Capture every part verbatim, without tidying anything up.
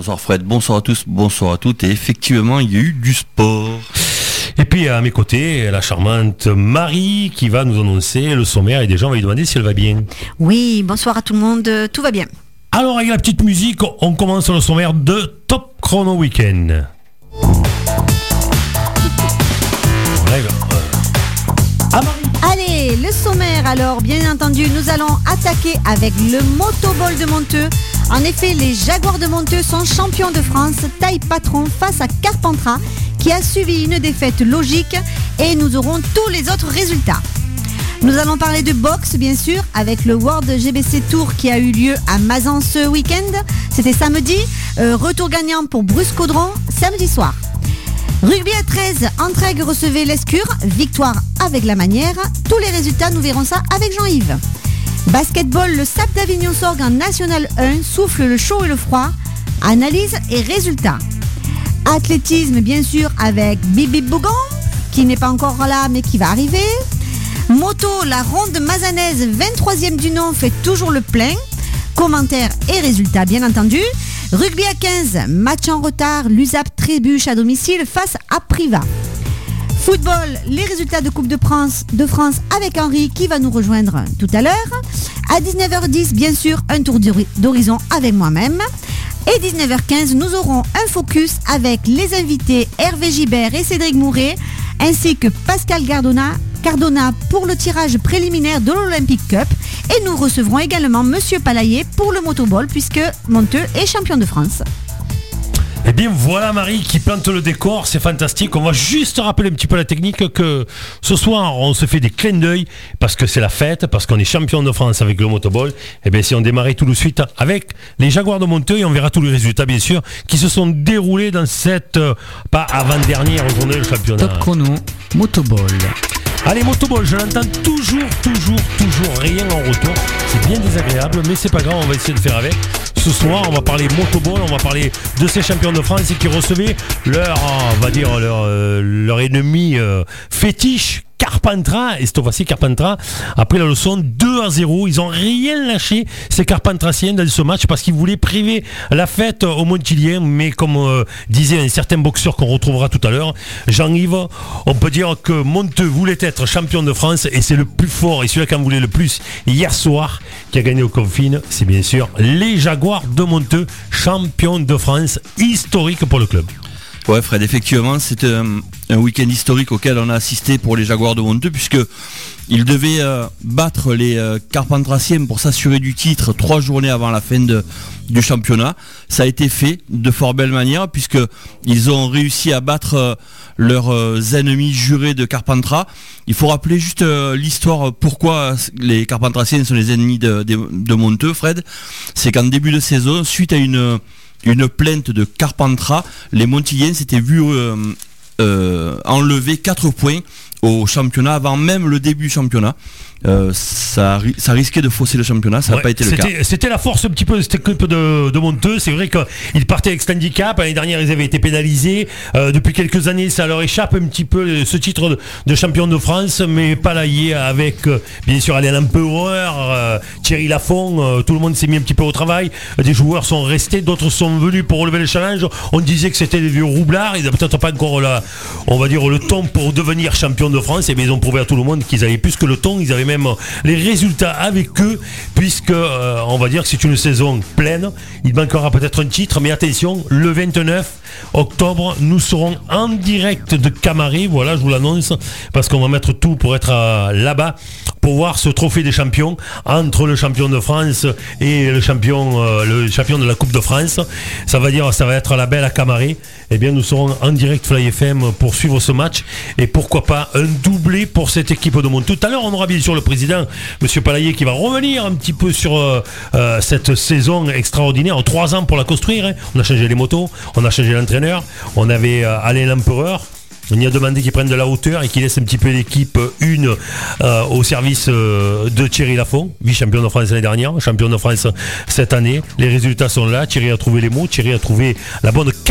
Bonsoir Fred, bonsoir à tous, bonsoir à toutes. Et effectivement, il y a eu du sport. Et puis à mes côtés, la charmante Marie qui va nous annoncer le sommaire et déjà on va lui demander si elle va bien. Oui, bonsoir à tout le monde, tout va bien. Alors avec la petite musique, on commence le sommaire de Top Chrono Weekend. Ah, allez, le sommaire alors, bien entendu, nous allons attaquer avec le Motoball de Monteux. En effet, les Jaguars de Monteux sont champions de France, taille patron face à Carpentras, qui a suivi une défaite logique, et nous aurons tous les autres résultats. Nous allons parler de boxe, bien sûr, avec le World G B C Tour qui a eu lieu à Mazan ce week-end. C'était samedi, euh, retour gagnant pour Bruce Caudron, samedi soir. Rugby à treize, Entraigues recevait l'Escure, victoire avec la manière. Tous les résultats, nous verrons ça avec Jean-Yves. Basketball, le S A P d'Avignon-Sorgue en National un souffle le chaud et le froid. Analyse et résultats. Athlétisme, bien sûr, avec Bibi Bougon, qui n'est pas encore là, mais qui va arriver. Moto, la ronde mazanaise, vingt-troisième du nom, fait toujours le plein. Commentaires et résultats, bien entendu. Rugby à quinze, match en retard, l'U S A P trébuche à domicile face à Privas. Football, les résultats de Coupe de France, de France avec Henri qui va nous rejoindre tout à l'heure. À dix-neuf heures dix, bien sûr, un tour d'horizon avec moi-même. Et dix-neuf heures quinze, nous aurons un focus avec les invités Hervé Gibert et Cédric Mouret, ainsi que Pascal Cardona, Cardona pour le tirage préliminaire de l'Olympic Cup. Et nous recevrons également Monsieur Palayer pour le motoball, puisque Monteux est champion de France. Eh bien voilà Marie qui plante le décor, c'est fantastique. On va juste rappeler un petit peu la technique que ce soir on se fait des clins d'œil parce que c'est la fête, parce qu'on est champion de France avec le motoball. Eh bien si on démarrait tout de suite avec les Jaguars de Monteux et on verra tous les résultats bien sûr qui se sont déroulés dans cette euh, pas avant-dernière journée du championnat. Top chrono, motoball. Allez, motoball, je l'entends toujours, toujours, toujours rien en retour. C'est bien désagréable, mais c'est pas grave, on va essayer de faire avec. Ce soir, on va parler motoball, on va parler de ces champions de France qui recevaient leur, on va dire, leur, euh, leur ennemi euh, fétiche, Carpentras. Et cette fois-ci, Carpentras a pris la leçon deux à zéro. Ils ont rien lâché, ces Carpentrasiens, dans ce match parce qu'ils voulaient priver la fête aux Montiliens. Mais comme euh, disait un certain boxeur qu'on retrouvera tout à l'heure, Jean-Yves, on peut dire que Monteux voulait être champion de France et c'est le plus fort et celui qui en voulait le plus hier soir qui a gagné au confine. C'est bien sûr les Jaguars de Monteux, champions de France historique pour le club. Ouais Fred, effectivement c'est un, un week-end historique auquel on a assisté pour les Jaguars de Monteux, puisque ils devaient euh, battre les euh, Carpentrasiens pour s'assurer du titre trois journées avant la fin de, du championnat. Ça a été fait de fort belle manière, puisque ils ont réussi à battre euh, leurs euh, ennemis jurés de Carpentras. Il faut rappeler juste euh, l'histoire, pourquoi les Carpentrasiens sont les ennemis de, de, de Monteux, Fred. C'est qu'en début de saison, suite à une une plainte de Carpentras, les Montiliens s'étaient vus euh, euh, enlever quatre points au championnat avant même le début du championnat. Euh, ça, ça risquait de fausser le championnat, ça n'a ouais, pas été le cas. C'était la force un petit peu de cette équipe de, de Monteux. C'est vrai qu'ils partaient avec cet handicap. L'année dernière, ils avaient été pénalisés. Euh, depuis quelques années, ça leur échappe un petit peu ce titre de, de champion de France. Mais Palayer avec, euh, bien sûr, Alain Lempereur, euh, Thierry Lafont. Euh, tout le monde s'est mis un petit peu au travail. Des joueurs sont restés, d'autres sont venus pour relever le challenge. On disait que c'était des vieux roublards. Ils n'avaient peut-être pas encore, la, on va dire, le ton pour devenir champion de France. Et bien, ils ont prouvé à tout le monde qu'ils avaient plus que le ton. Ils avaient même les résultats avec eux, puisque euh, on va dire que c'est une saison pleine. Il manquera peut-être un titre, mais attention, le vingt-neuf octobre, nous serons en direct de Camaret. Voilà, je vous l'annonce, parce qu'on va mettre tout pour être euh, là-bas, pour voir ce trophée des champions entre le champion de France et le champion, euh, le champion de la Coupe de France. Ça va dire, ça va être la belle à Camaret. Eh bien, nous serons en direct Fly F M pour suivre ce match et pourquoi pas un doublé pour cette équipe de Monteux. Tout à l'heure, on aura bien sûr le président, Monsieur Palayer, qui va revenir un petit peu sur euh, euh, cette saison extraordinaire. En trois ans pour la construire. Hein. On a changé les motos, on a changé l'entraîneur, on avait euh, Alain Lempereur. On y a demandé qu'ils prennent de la hauteur et qu'ils laissent un petit peu l'équipe une euh, au service euh, de Thierry Lafont, vice-champion de France l'année dernière, champion de France cette année. Les résultats sont là. Thierry a trouvé les mots, Thierry a trouvé la bonne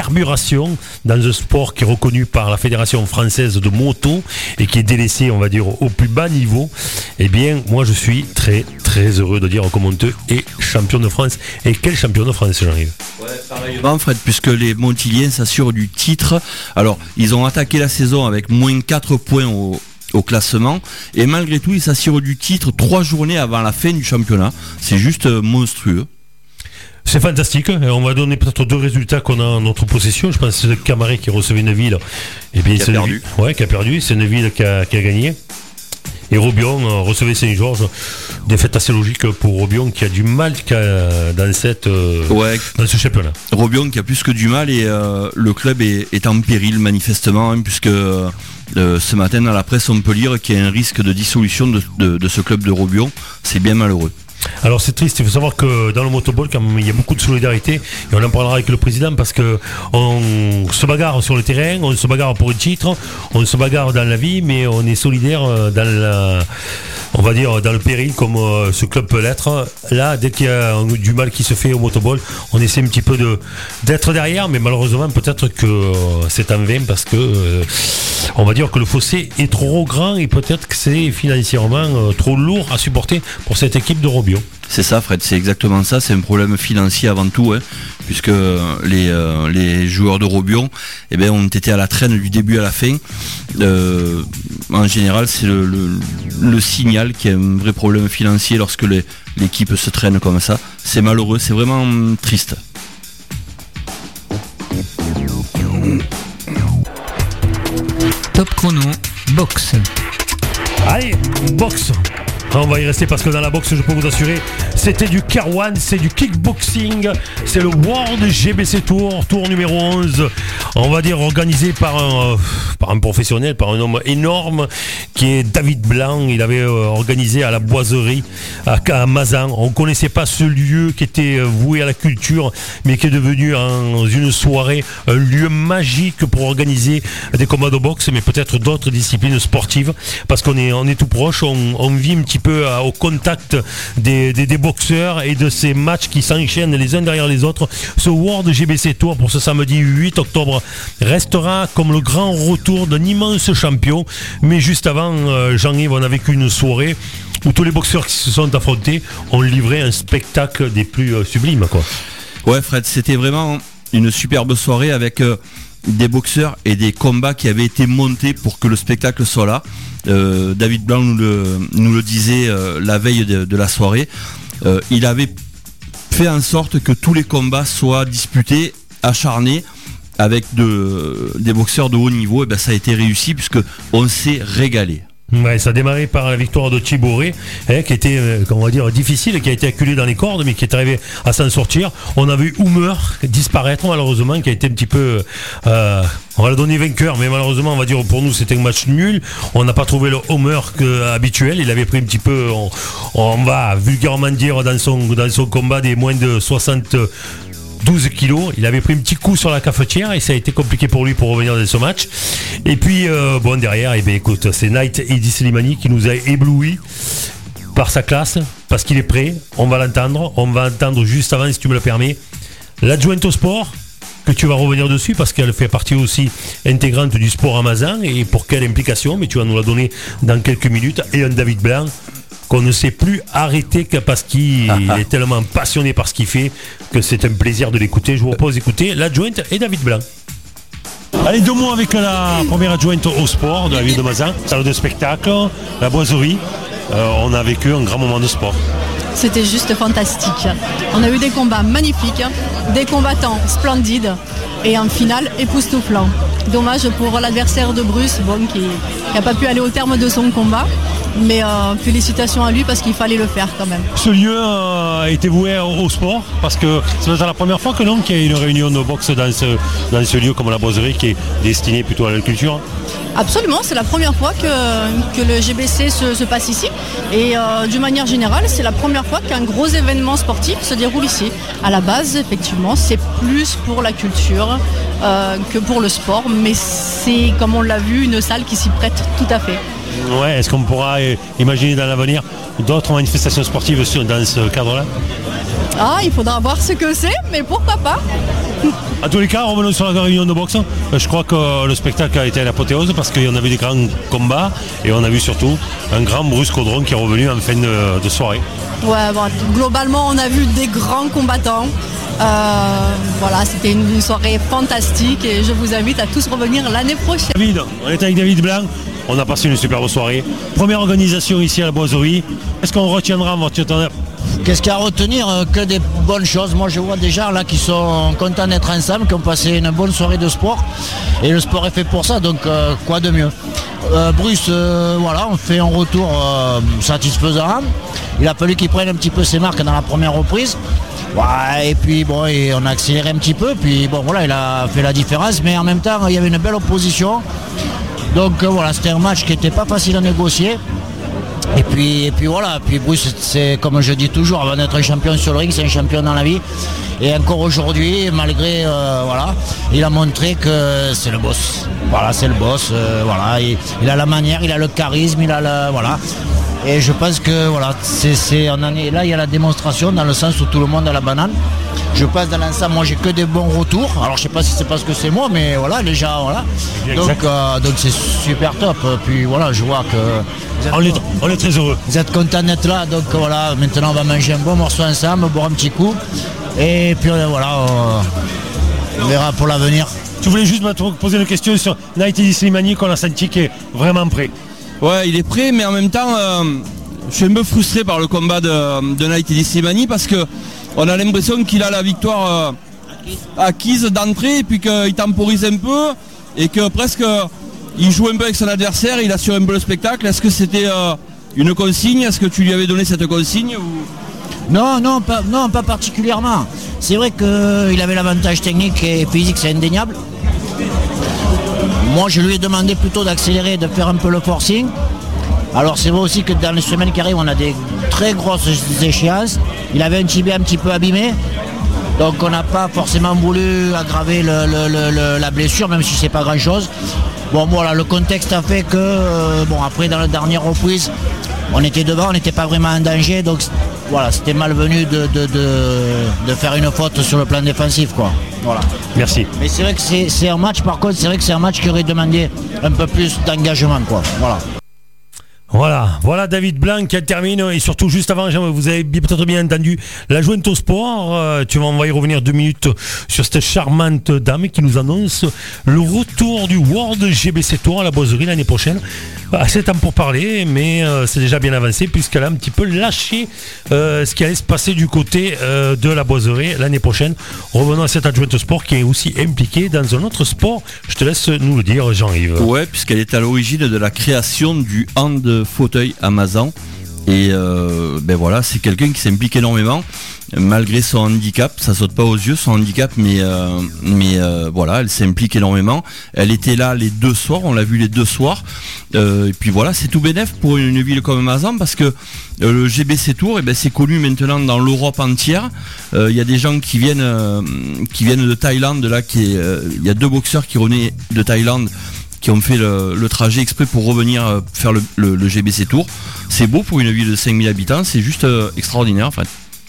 carburation dans un sport qui est reconnu par la Fédération française de moto et qui est délaissé, on va dire, au plus bas niveau. Eh bien, moi, je suis très, très heureux de dire que Monteux est champion de France. Et quel champion de France, j'arrive. Ouais, pareillement, Fred, puisque les Montiliens s'assurent du titre. Alors, ils ont attaqué la saison avec moins quatre points au au classement et malgré tout ils s'assurent du titre trois journées avant la fin du championnat. C'est juste monstrueux. C'est fantastique. On va donner peut-être deux résultats qu'on a en notre possession. Je pense que c'est le Camaret qui recevait Neuville. Et bien, qui, a c'est perdu. Neuville, ouais, qui a perdu. C'est Neuville qui a, qui a gagné. Et Robion euh, recevait Saint-Georges. Défaite assez logique pour Robion qui a du mal a, dans, cette, euh, ouais. dans ce championnat. Robion qui a plus que du mal et euh, le club est, est en péril manifestement hein, puisque euh, ce matin dans la presse on peut lire qu'il y a un risque de dissolution de, de, de ce club de Robion. C'est bien malheureux. Alors c'est triste, il faut savoir que dans le motoball quand même, il y a beaucoup de solidarité et on en parlera avec le président parce que on se bagarre sur le terrain, on se bagarre pour un titre, on se bagarre dans la vie, mais on est solidaire dans la, on va dire dans le péril comme ce club peut l'être. Là, dès qu'il y a du mal qui se fait au motoball, on essaie un petit peu de d'être derrière, mais malheureusement peut-être que c'est en vain parce que on va dire que le fossé est trop grand et peut-être que c'est financièrement trop lourd à supporter pour cette équipe de Robion. C'est ça Fred, c'est exactement ça, c'est un problème financier avant tout, hein, puisque les, euh, les joueurs de Robion eh ben, ont été à la traîne du début à la fin. Euh, en général, c'est le, le, le signal qu'il y a un vrai problème financier lorsque les, l'équipe se traîne comme ça. C'est malheureux, c'est vraiment triste. Top chrono, boxe. Allez, boxe. On va y rester parce que dans la boxe, je peux vous assurer, c'était du K un, c'est du kickboxing, c'est le World G B C Tour, tour numéro onze, on va dire organisé par un, euh, par un professionnel, par un homme énorme qui est David Blanc. Il avait euh, organisé à la Boiserie à, à Mazan. On ne connaissait pas ce lieu qui était voué à la culture, mais qui est devenu en une soirée un lieu magique pour organiser des combats de boxe, mais peut-être d'autres disciplines sportives, parce qu'on est, on est tout proche, on, on vit un petit peu au contact des, des, des boxeurs et de ces matchs qui s'enchaînent les uns derrière les autres. Ce World G B C Tour pour ce samedi huit octobre restera comme le grand retour d'un immense champion. Mais juste avant, euh, Jean-Yves, on a vécu une soirée où tous les boxeurs qui se sont affrontés ont livré un spectacle des plus euh, sublimes, quoi. Ouais Fred, c'était vraiment une superbe soirée avec euh, des boxeurs et des combats qui avaient été montés pour que le spectacle soit là. Euh, David Blanc nous le, nous le disait euh, la veille de, de la soirée. Euh, il avait fait en sorte que tous les combats soient disputés, acharnés, avec de, des boxeurs de haut niveau. Et ben ça a été réussi puisque on s'est régalé. Ouais, ça a démarré par la victoire de Thibauré, hein, qui était, euh, on va dire, difficile, qui a été acculé dans les cordes, mais qui est arrivé à s'en sortir. On a vu Humer disparaître, malheureusement, qui a été un petit peu, euh, on va le donner vainqueur, mais malheureusement, on va dire, pour nous, c'était un match nul. On n'a pas trouvé le Humer que, habituel. Il avait pris un petit peu, on, on va vulgairement dire, dans son, dans son combat des moins de soixante douze kilos, il avait pris un petit coup sur la cafetière et ça a été compliqué pour lui pour revenir dans ce match. Et puis euh, bon derrière, eh bien, écoute, c'est Knight Eddy Slimani qui nous a ébloui par sa classe, parce qu'il est prêt. On va l'entendre, on va entendre juste avant, si tu me le permets, l'adjointe au sport, que tu vas revenir dessus parce qu'elle fait partie aussi intégrante du sport à Mazan, et pour quelle implication, mais tu vas nous la donner dans quelques minutes. Et un David Blanc qu'on ne sait plus arrêter que parce qu'il est tellement passionné par ce qu'il fait que c'est un plaisir de l'écouter. Je vous propose d'écouter l'adjointe et David Blanc. Allez, deux mots avec la première adjointe au sport de la ville de Mazan, salle de spectacle, la Boiserie. Euh, on a vécu un grand moment de sport. C'était juste fantastique. On a eu des combats magnifiques, des combattants splendides et en finale époustouflant. Dommage pour l'adversaire de Bruce, bon, qui n'a pas pu aller au terme de son combat. Mais euh, félicitations à lui parce qu'il fallait le faire quand même. Ce lieu euh, a été voué au, au sport parce que c'est la première fois que non qu'il y a une réunion de boxe dans ce, dans ce lieu comme la Boiserie qui est destiné plutôt à la culture. Absolument, c'est la première fois que, que le G B C se, se passe ici et euh, d'une manière générale c'est la première fois qu'un gros événement sportif se déroule ici. À la base effectivement c'est plus pour la culture euh, que pour le sport, mais c'est comme on l'a vu une salle qui s'y prête tout à fait. Ouais, est-ce qu'on pourra imaginer dans l'avenir d'autres manifestations sportives dans ce cadre-là ? Ah, il faudra voir ce que c'est, mais pourquoi pas ? En tous les cas, revenons sur la réunion de boxe. Je crois que le spectacle a été à l'apothéose parce qu'on a vu des grands combats et on a vu surtout un grand Bruce Caudron qui est revenu en fin de, de soirée. Ouais, bon, globalement, on a vu des grands combattants. Euh, voilà, c'était une, une soirée fantastique et je vous invite à tous revenir l'année prochaine. David, on est avec David Blanc. On a passé une superbe soirée. Première organisation ici à la Boiserie. Est-ce qu'on retiendra votre tonnerre? Qu'est-ce qu'il y a à retenir? Que des bonnes choses. Moi, je vois des gens là qui sont contents d'être ensemble, qui ont passé une bonne soirée de sport. Et le sport est fait pour ça, donc euh, quoi de mieux? euh, Bruce, euh, voilà, on fait un retour euh, satisfaisant. Il a fallu qu'il prenne un petit peu ses marques dans la première reprise. Ouais, et puis bon, et on a accéléré un petit peu. Puis bon, voilà, il a fait la différence. Mais en même temps, il y avait une belle opposition. Donc euh, voilà, c'était un match qui n'était pas facile à négocier. Et puis, et puis voilà, puis Bruce, c'est comme je dis toujours, avant d'être un champion sur le ring, c'est un champion dans la vie. Et encore aujourd'hui, malgré, euh, voilà, il a montré que c'est le boss. Voilà, c'est le boss, euh, voilà, il, il a la manière, il a le charisme, il a le, voilà. Et je pense que voilà, c'est, c'est en année, là il y a la démonstration dans le sens où tout le monde a la banane. Je passe dans l'ensemble, moi j'ai que des bons retours. Alors je sais pas si c'est parce que c'est moi, mais voilà, déjà voilà. Donc, euh, donc c'est super top. Puis voilà, je vois que on est, on est très heureux. Vous êtes content d'être là, donc voilà, maintenant on va manger un bon morceau ensemble, boire un petit coup. Et puis voilà, on verra pour l'avenir. Tu voulais juste me poser une question sur Naïti Slimani qu'on a senti qui est vraiment prêt. Ouais, il est prêt, mais en même temps, euh, je suis un peu frustré par le combat de, de Naïti Slimani parce que on a l'impression qu'il a la victoire euh, acquise d'entrée et puis qu'il temporise un peu et que presque il joue un peu avec son adversaire, il assure un peu le spectacle. Est-ce que c'était euh, une consigne? Est-ce que tu lui avais donné cette consigne ou... Non, non, pas, non, pas particulièrement. C'est vrai qu'il avait l'avantage technique et physique, c'est indéniable. Moi, je lui ai demandé plutôt d'accélérer, de faire un peu le forcing. Alors c'est vrai aussi que dans les semaines qui arrivent, on a des très grosses échéances. Il avait un tibia un petit peu abîmé. Donc on n'a pas forcément voulu aggraver le, le, le, la blessure, même si c'est pas grand-chose. Bon voilà, le contexte a fait que, euh, bon après dans la dernière reprise, on était devant, on n'était pas vraiment en danger. Donc voilà, c'était malvenu de, de, de, de faire une faute sur le plan défensif, quoi. Voilà. Merci. Mais c'est vrai que c'est, c'est un match, par contre, c'est vrai que c'est un match qui aurait demandé un peu plus d'engagement, quoi. Voilà. Voilà, voilà David Blanc qui termine et surtout juste avant, vous avez peut-être bien entendu la jointe au sport. Euh, tu vas on va y revenir deux minutes sur cette charmante dame qui nous annonce le retour du World G B C Tour à la Boiserie l'année prochaine. Assez de temps pour parler, mais euh, c'est déjà bien avancé puisqu'elle a un petit peu lâché euh, ce qui allait se passer du côté euh, de la Boiserie l'année prochaine. Revenons à cette adjointe au sport qui est aussi impliquée dans un autre sport. Je te laisse nous le dire, Jean-Yves. Ouais, puisqu'elle est à l'origine de la création du hand fauteuil Amazon et euh, ben voilà, c'est quelqu'un qui s'implique énormément malgré son handicap. Ça saute pas aux yeux son handicap, mais euh, mais euh, voilà, elle s'implique énormément. Elle était là les deux soirs, on l'a vu les deux soirs. Euh, et puis voilà, c'est tout bénef pour une, une ville comme Amazon parce que euh, le G B C Tour, et ben c'est connu maintenant dans l'Europe entière. Il euh, y a des gens qui viennent euh, qui viennent de Thaïlande là, qui il euh, y a deux boxeurs qui revenaient de Thaïlande, qui ont fait le, le trajet exprès pour revenir euh, faire le, le, le G B C Tour. C'est beau pour une ville de cinq mille habitants, c'est juste euh, extraordinaire en fait.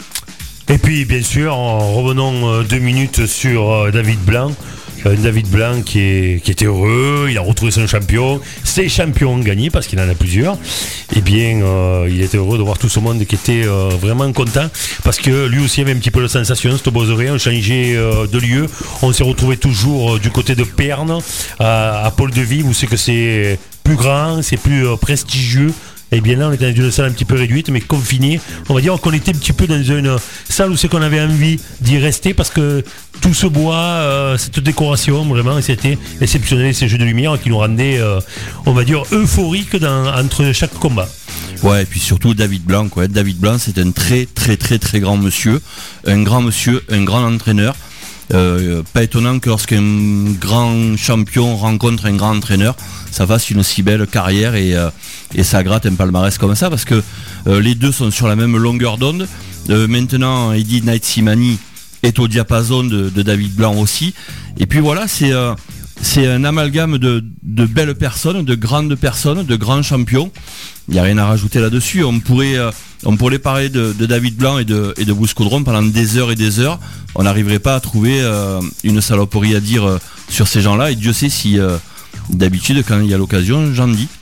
Et puis bien sûr, en revenons euh, deux minutes sur euh, David Blanc. Euh, David Blanc qui, est, qui était heureux, il a retrouvé son champion, ses champions ont gagné parce qu'il en a plusieurs. Et bien euh, il était heureux de voir tout ce monde qui était euh, vraiment content parce que lui aussi avait un petit peu de sensation, cette Boiserie, on changeait euh, de lieu, on s'est retrouvé toujours euh, du côté de Perne, à, à Paul-de-Vie où c'est que c'est plus grand, c'est plus euh, prestigieux. Et bien là on était dans une salle un petit peu réduite mais confinée. On va dire qu'on était un petit peu dans une salle où c'est qu'on avait envie d'y rester parce que tout ce bois, euh, cette décoration vraiment c'était exceptionnel, ces jeux de lumière qui nous rendaient euh, on va dire euphoriques dans, entre chaque combat. Ouais, et puis surtout David Blanc, quoi. David Blanc c'est un très très très très grand monsieur, un grand monsieur, un grand entraîneur. Euh, pas étonnant que lorsqu'un grand champion rencontre un grand entraîneur, ça fasse une si belle carrière et, euh, et ça gratte un palmarès comme ça parce que euh, les deux sont sur la même longueur d'onde. Euh, maintenant, Eddie Naïti Slimani est au diapason de, de David Blanc aussi. Et puis voilà, c'est euh, c'est un amalgame de, de belles personnes, de grandes personnes, de grands champions. Il n'y a rien à rajouter là-dessus. On pourrait, euh, on pourrait parler de, de David Blanc et de, et de Bruce Caudron pendant des heures et des heures. On n'arriverait pas à trouver euh, une saloperie à dire euh, sur ces gens-là. Et Dieu sait si euh, d'habitude, quand il y a l'occasion, j'en dis.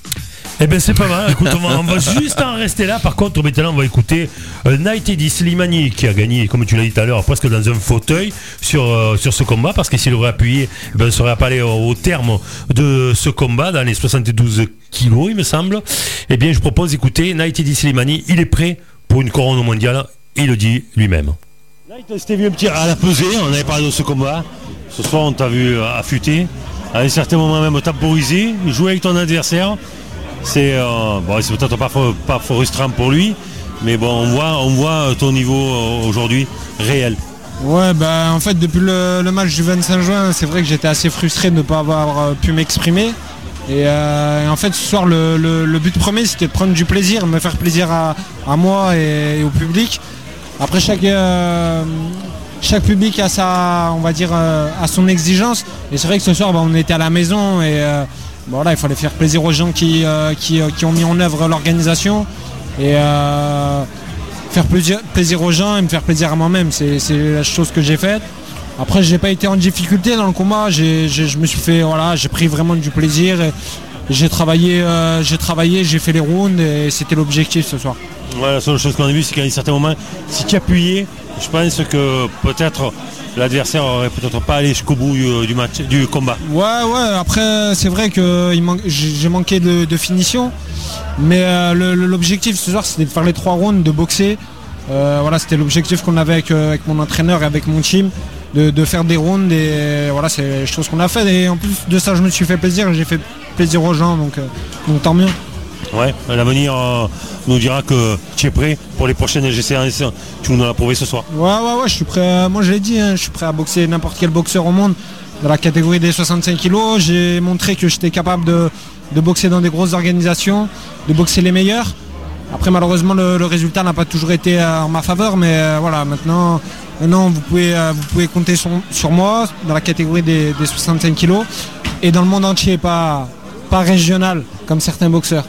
Eh ben c'est pas mal, écoute, on va, on va juste en rester là. Par contre, maintenant on va écouter euh, Naïtedi Slimani qui a gagné, comme tu l'as dit tout à l'heure, presque dans un fauteuil sur, euh, sur ce combat, parce que s'il aurait appuyé, eh ben, on serait pas allé au, au terme de ce combat dans les soixante-douze kilos, il me semble. Eh bien, je propose d'écouter Naïtedi Slimani. Il est prêt pour une couronne mondiale, il le dit lui-même. C'était vu un petit à la pesée, on avait parlé de ce combat. Ce soir, on t'a vu affûter, à un certain moment même temporiser, jouer avec ton adversaire. C'est, euh, bon, c'est peut-être pas, pas frustrant pour lui, mais bon, on voit, on voit ton niveau euh, aujourd'hui réel. Ouais, bah en fait depuis le, le match du vingt-cinq juin, c'est vrai que j'étais assez frustré de ne pas avoir euh, pu m'exprimer. Et, euh, et en fait ce soir le, le, le but premier c'était de prendre du plaisir, me faire plaisir à, à moi et, et au public. Après chaque, euh, chaque public a sa, on va dire, euh, a son exigence. Et c'est vrai que ce soir bah, on était à la maison et euh, bon, là, il fallait faire plaisir aux gens qui, euh, qui, qui ont mis en œuvre l'organisation et euh, faire plaisir, plaisir aux gens et me faire plaisir à moi-même. C'est, c'est la chose que j'ai faite. Après, j'ai pas été en difficulté dans le combat. J'ai, j'ai, je me suis fait, voilà, j'ai pris vraiment du plaisir. Et j'ai travaillé, euh, j'ai travaillé, j'ai fait les rounds et c'était l'objectif ce soir. Ouais, la seule chose qu'on a vue, c'est qu'à un certain moment, si tu appuyais, je pense que peut-être l'adversaire aurait peut-être pas allé jusqu'au bout du, du match, du combat. Ouais, ouais. Après, c'est vrai que il man- j'ai manqué de, de finition, mais euh, le, l'objectif ce soir, c'était de faire les trois rounds, de boxer. Euh, voilà, c'était l'objectif qu'on avait avec, avec mon entraîneur et avec mon team, de, de faire des rounds. Et voilà, c'est les choses qu'on a fait. Et en plus de ça, je me suis fait plaisir. J'ai fait plaisir aux gens, donc, euh, donc tant mieux. Ouais, l'avenir euh, nous dira que tu es prêt pour les prochaines L G C. Tu nous l'as prouvé ce soir. Ouais, ouais, ouais, je suis prêt. Moi, je l'ai dit, hein, je suis prêt à boxer n'importe quel boxeur au monde dans la catégorie des soixante-cinq kilos. J'ai montré que j'étais capable de, de boxer dans des grosses organisations, de boxer les meilleurs. Après, malheureusement, le, le résultat n'a pas toujours été euh, en ma faveur, mais euh, voilà, maintenant, maintenant vous, pouvez, euh, vous pouvez compter sur, sur moi dans la catégorie des, des soixante-cinq kilos et dans le monde entier, pas, pas régional comme certains boxeurs.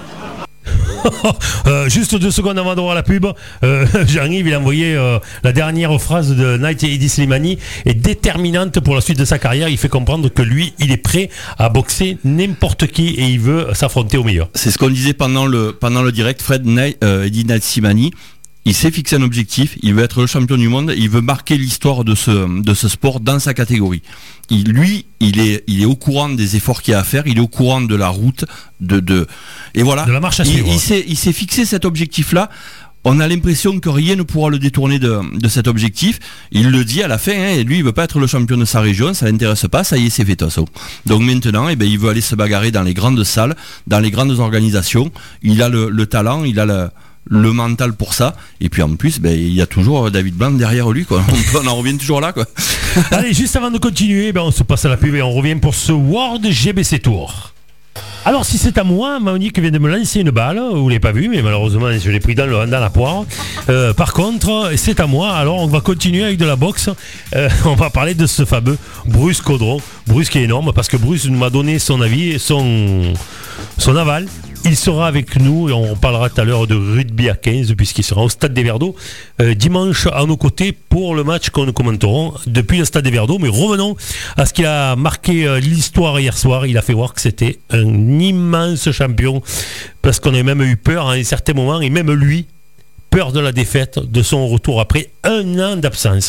euh, juste deux secondes avant de voir la pub, euh, Jean-Yves il a envoyé euh, la dernière phrase de Naïtedi Slimani est déterminante pour la suite de sa carrière. Il fait comprendre que lui il est prêt à boxer n'importe qui et il veut s'affronter au meilleur. C'est ce qu'on disait pendant le, pendant le direct. Fred Naï, euh, Naïtedi Slimani, il s'est fixé un objectif, il veut être le champion du monde, il veut marquer l'histoire de ce, de ce sport dans sa catégorie. Il, lui, il est, il est au courant des efforts qu'il y a à faire, il est au courant de la route, de, de, et voilà. De la marche à suivre. Il, il s'est, il s'est fixé cet objectif-là. On a l'impression que rien ne pourra le détourner de, de cet objectif. Il le dit à la fin, hein, et lui, il veut pas être le champion de sa région, ça l'intéresse pas, ça y est, c'est fait, tout ça. Donc maintenant, eh ben, il veut aller se bagarrer dans les grandes salles, dans les grandes organisations. Il a le, le talent, il a le, le mental pour ça, et puis en plus ben, il y a toujours David Blanc derrière lui quoi. On, on en revient toujours là quoi. Allez, juste avant de continuer, ben, on se passe à la pub et on revient pour ce World G B C Tour. Alors si c'est à moi, Monique vient de me lancer une balle, vous ne l'avez pas vu, mais malheureusement je l'ai pris dans, le, dans la poire. Euh, par contre, c'est à moi, alors on va continuer avec de la boxe. Euh, on va parler de ce fameux Bruce Caudron. Bruce qui est énorme parce que Bruce m'a donné son avis, son, son aval. Il sera avec nous et on parlera tout à l'heure de rugby à quinze puisqu'il sera au Stade des Verts d'Eau euh, dimanche à nos côtés pour le match qu'on nous commenterons depuis le Stade des Verts d'Eau. Mais revenons à ce qui a marqué euh, l'histoire hier soir. Il a fait voir que c'était un immense champion parce qu'on a même eu peur à un certain moment et même lui, peur de la défaite, de son retour après un an d'absence.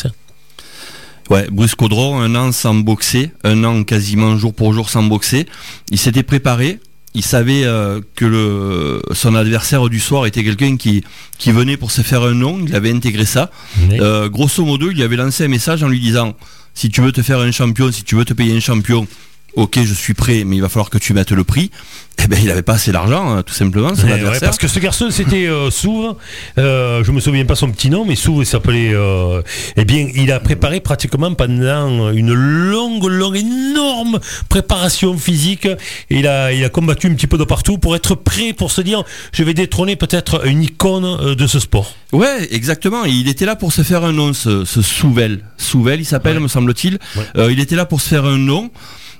Ouais, Bruce Caudron, un an sans boxer, un an quasiment jour pour jour sans boxer. Il s'était préparé. Il savait euh, que le, son adversaire du soir était quelqu'un qui, qui venait pour se faire un nom, il avait intégré ça. Oui. Euh, grosso modo, il lui avait lancé un message en lui disant « Si tu veux te faire un champion, si tu veux te payer un champion, ok, je suis prêt, mais il va falloir que tu mettes le prix. » Eh ben, il n'avait pas assez d'argent, hein, tout simplement, son adversaire. Ouais, parce que ce garçon, c'était euh, Souve. Euh, je me souviens pas son petit nom, mais Souve, il s'appelait. Euh, eh bien, il a préparé pratiquement pendant une longue, longue, énorme préparation physique. Et il a, il a combattu un petit peu de partout pour être prêt, pour se dire, je vais détrôner peut-être une icône de ce sport. Ouais, exactement. Et il était là pour se faire un nom, ce, ce Souvel. Souvel, il s'appelle, ouais. me semble-t-il. Ouais. Euh, il était là pour se faire un nom.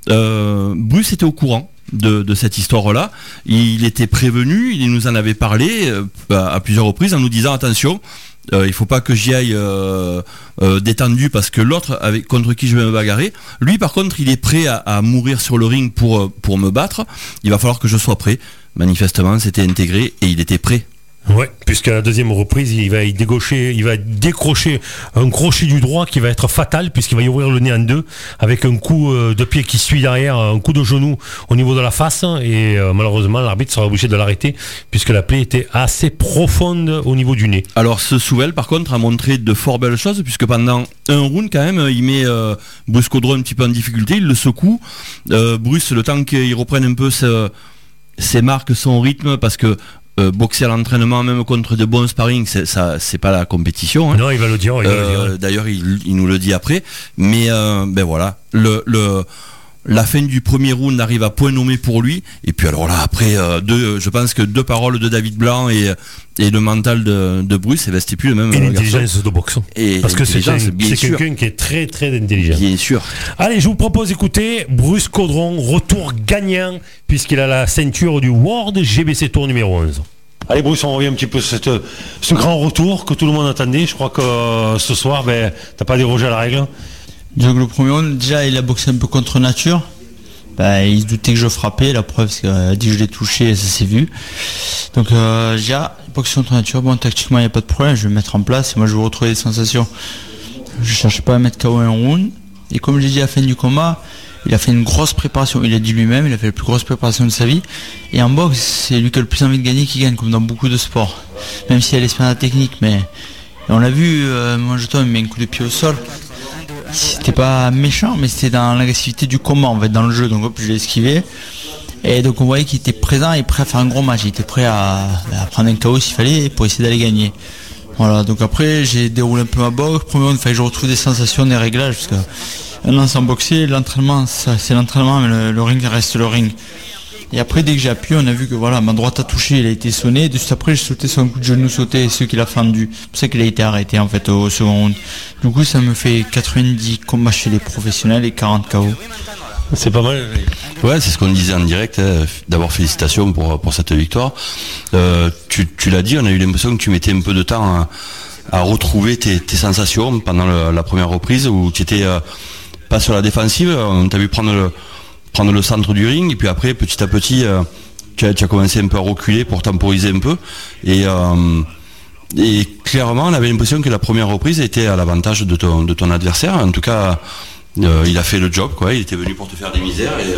euh, Bruce était au courant de, de cette histoire-là. Il était prévenu, il nous en avait parlé euh, à, à plusieurs reprises en nous disant attention, euh, il faut pas que j'y aille euh, euh, détendu parce que l'autre avec contre qui je vais me bagarrer, lui par contre il est prêt à, à mourir sur le ring pour, pour me battre. Il va falloir que je sois prêt. Manifestement, c'était intégré et il était prêt. Ouais, puisqu'à la deuxième reprise, il va y dégaucher, il va décrocher un crochet du droit qui va être fatal puisqu'il va y ouvrir le nez en deux avec un coup de pied qui suit derrière, un coup de genou au niveau de la face et euh, malheureusement l'arbitre sera obligé de l'arrêter puisque la plaie était assez profonde au niveau du nez. Alors ce Souvel par contre a montré de fort belles choses puisque pendant un round quand même il met euh, Bruce Caudron un petit peu en difficulté, il le secoue. Euh, Bruce, le temps qu'il reprenne un peu ce, ses marques, son rythme parce que Euh, boxer à l'entraînement même contre de bons sparring c'est, ça, c'est pas la compétition hein. Non il va le dire, il va euh, le dire. D'ailleurs il, il nous le dit après. Mais euh, ben voilà le, le, la fin du premier round arrive à point nommé pour lui. Et puis alors là après euh, deux, je pense que deux paroles de David Blanc et, et le mental de, de Bruce, et ben, c'était plus le même. Et l'intelligence de boxe. Et parce que c'est, un, c'est sûr. quelqu'un qui est très très intelligent. Bien sûr. Allez, je vous propose d'écouter Bruce Caudron, retour gagnant puisqu'il a la ceinture du World G B C Tour numéro onze. Allez Bruce, on revient un petit peu sur cette, ce grand retour que tout le monde attendait. Je crois que euh, ce soir, ben, t'as pas dérogé à la règle. Donc le premier round, déjà il a boxé un peu contre nature. Ben, il se doutait que je frappais, la preuve c'est qu'il a dit que je l'ai touché et ça s'est vu. Donc euh, j'ai boxé contre nature, bon tactiquement il n'y a pas de problème, je vais me mettre en place et moi je vais retrouver des sensations. Je cherchais pas à mettre K O un round. Et comme j'ai dit à la fin du combat, il a fait une grosse préparation, il a dit lui-même, il a fait la plus grosse préparation de sa vie. Et en boxe, c'est lui qui a le plus envie de gagner qui gagne, comme dans beaucoup de sports. Même si elle est la technique, mais on l'a vu, euh, moi je tombe, il met un coup de pied au sol. C'était pas méchant, mais c'était dans l'agressivité du combat, en fait, dans le jeu. Donc hop, je l'ai esquivé. Et donc on voyait qu'il était présent et prêt à faire un gros match. Il était prêt à, à prendre un K O s'il fallait pour essayer d'aller gagner. Voilà, donc après j'ai déroulé un peu ma boxe. Premier round, il fallait que je retrouve des sensations, des réglages, parce que un an sans boxer, l'entraînement, ça, c'est l'entraînement, mais le, le ring reste le ring. Et après, dès que j'ai appuyé, on a vu que voilà, ma droite a touché, il a été sonné. Et de suite après, j'ai sauté sur un coup de genou sauté et ce qu'il a fendu. C'est pour ça qu'il a été arrêté en fait au second round. Du coup, ça me fait quatre-vingt-dix combats chez les professionnels et quarante K O. C'est pas mal. Ouais, c'est ce qu'on disait en direct. Hein. D'abord, félicitations pour, pour cette victoire. Euh, tu, tu l'as dit, on a eu l'impression que tu mettais un peu de temps à, à retrouver tes, tes sensations pendant le, la première reprise où tu étais euh, pas sur la défensive. On t'a vu prendre le, prendre le centre du ring et puis après, petit à petit, euh, tu, as, tu as commencé un peu à reculer pour temporiser un peu. Et, euh, et clairement, on avait l'impression que la première reprise était à l'avantage de ton, de ton adversaire. En tout cas, Euh, il a fait le job, quoi. Il était venu pour te faire des misères. Et,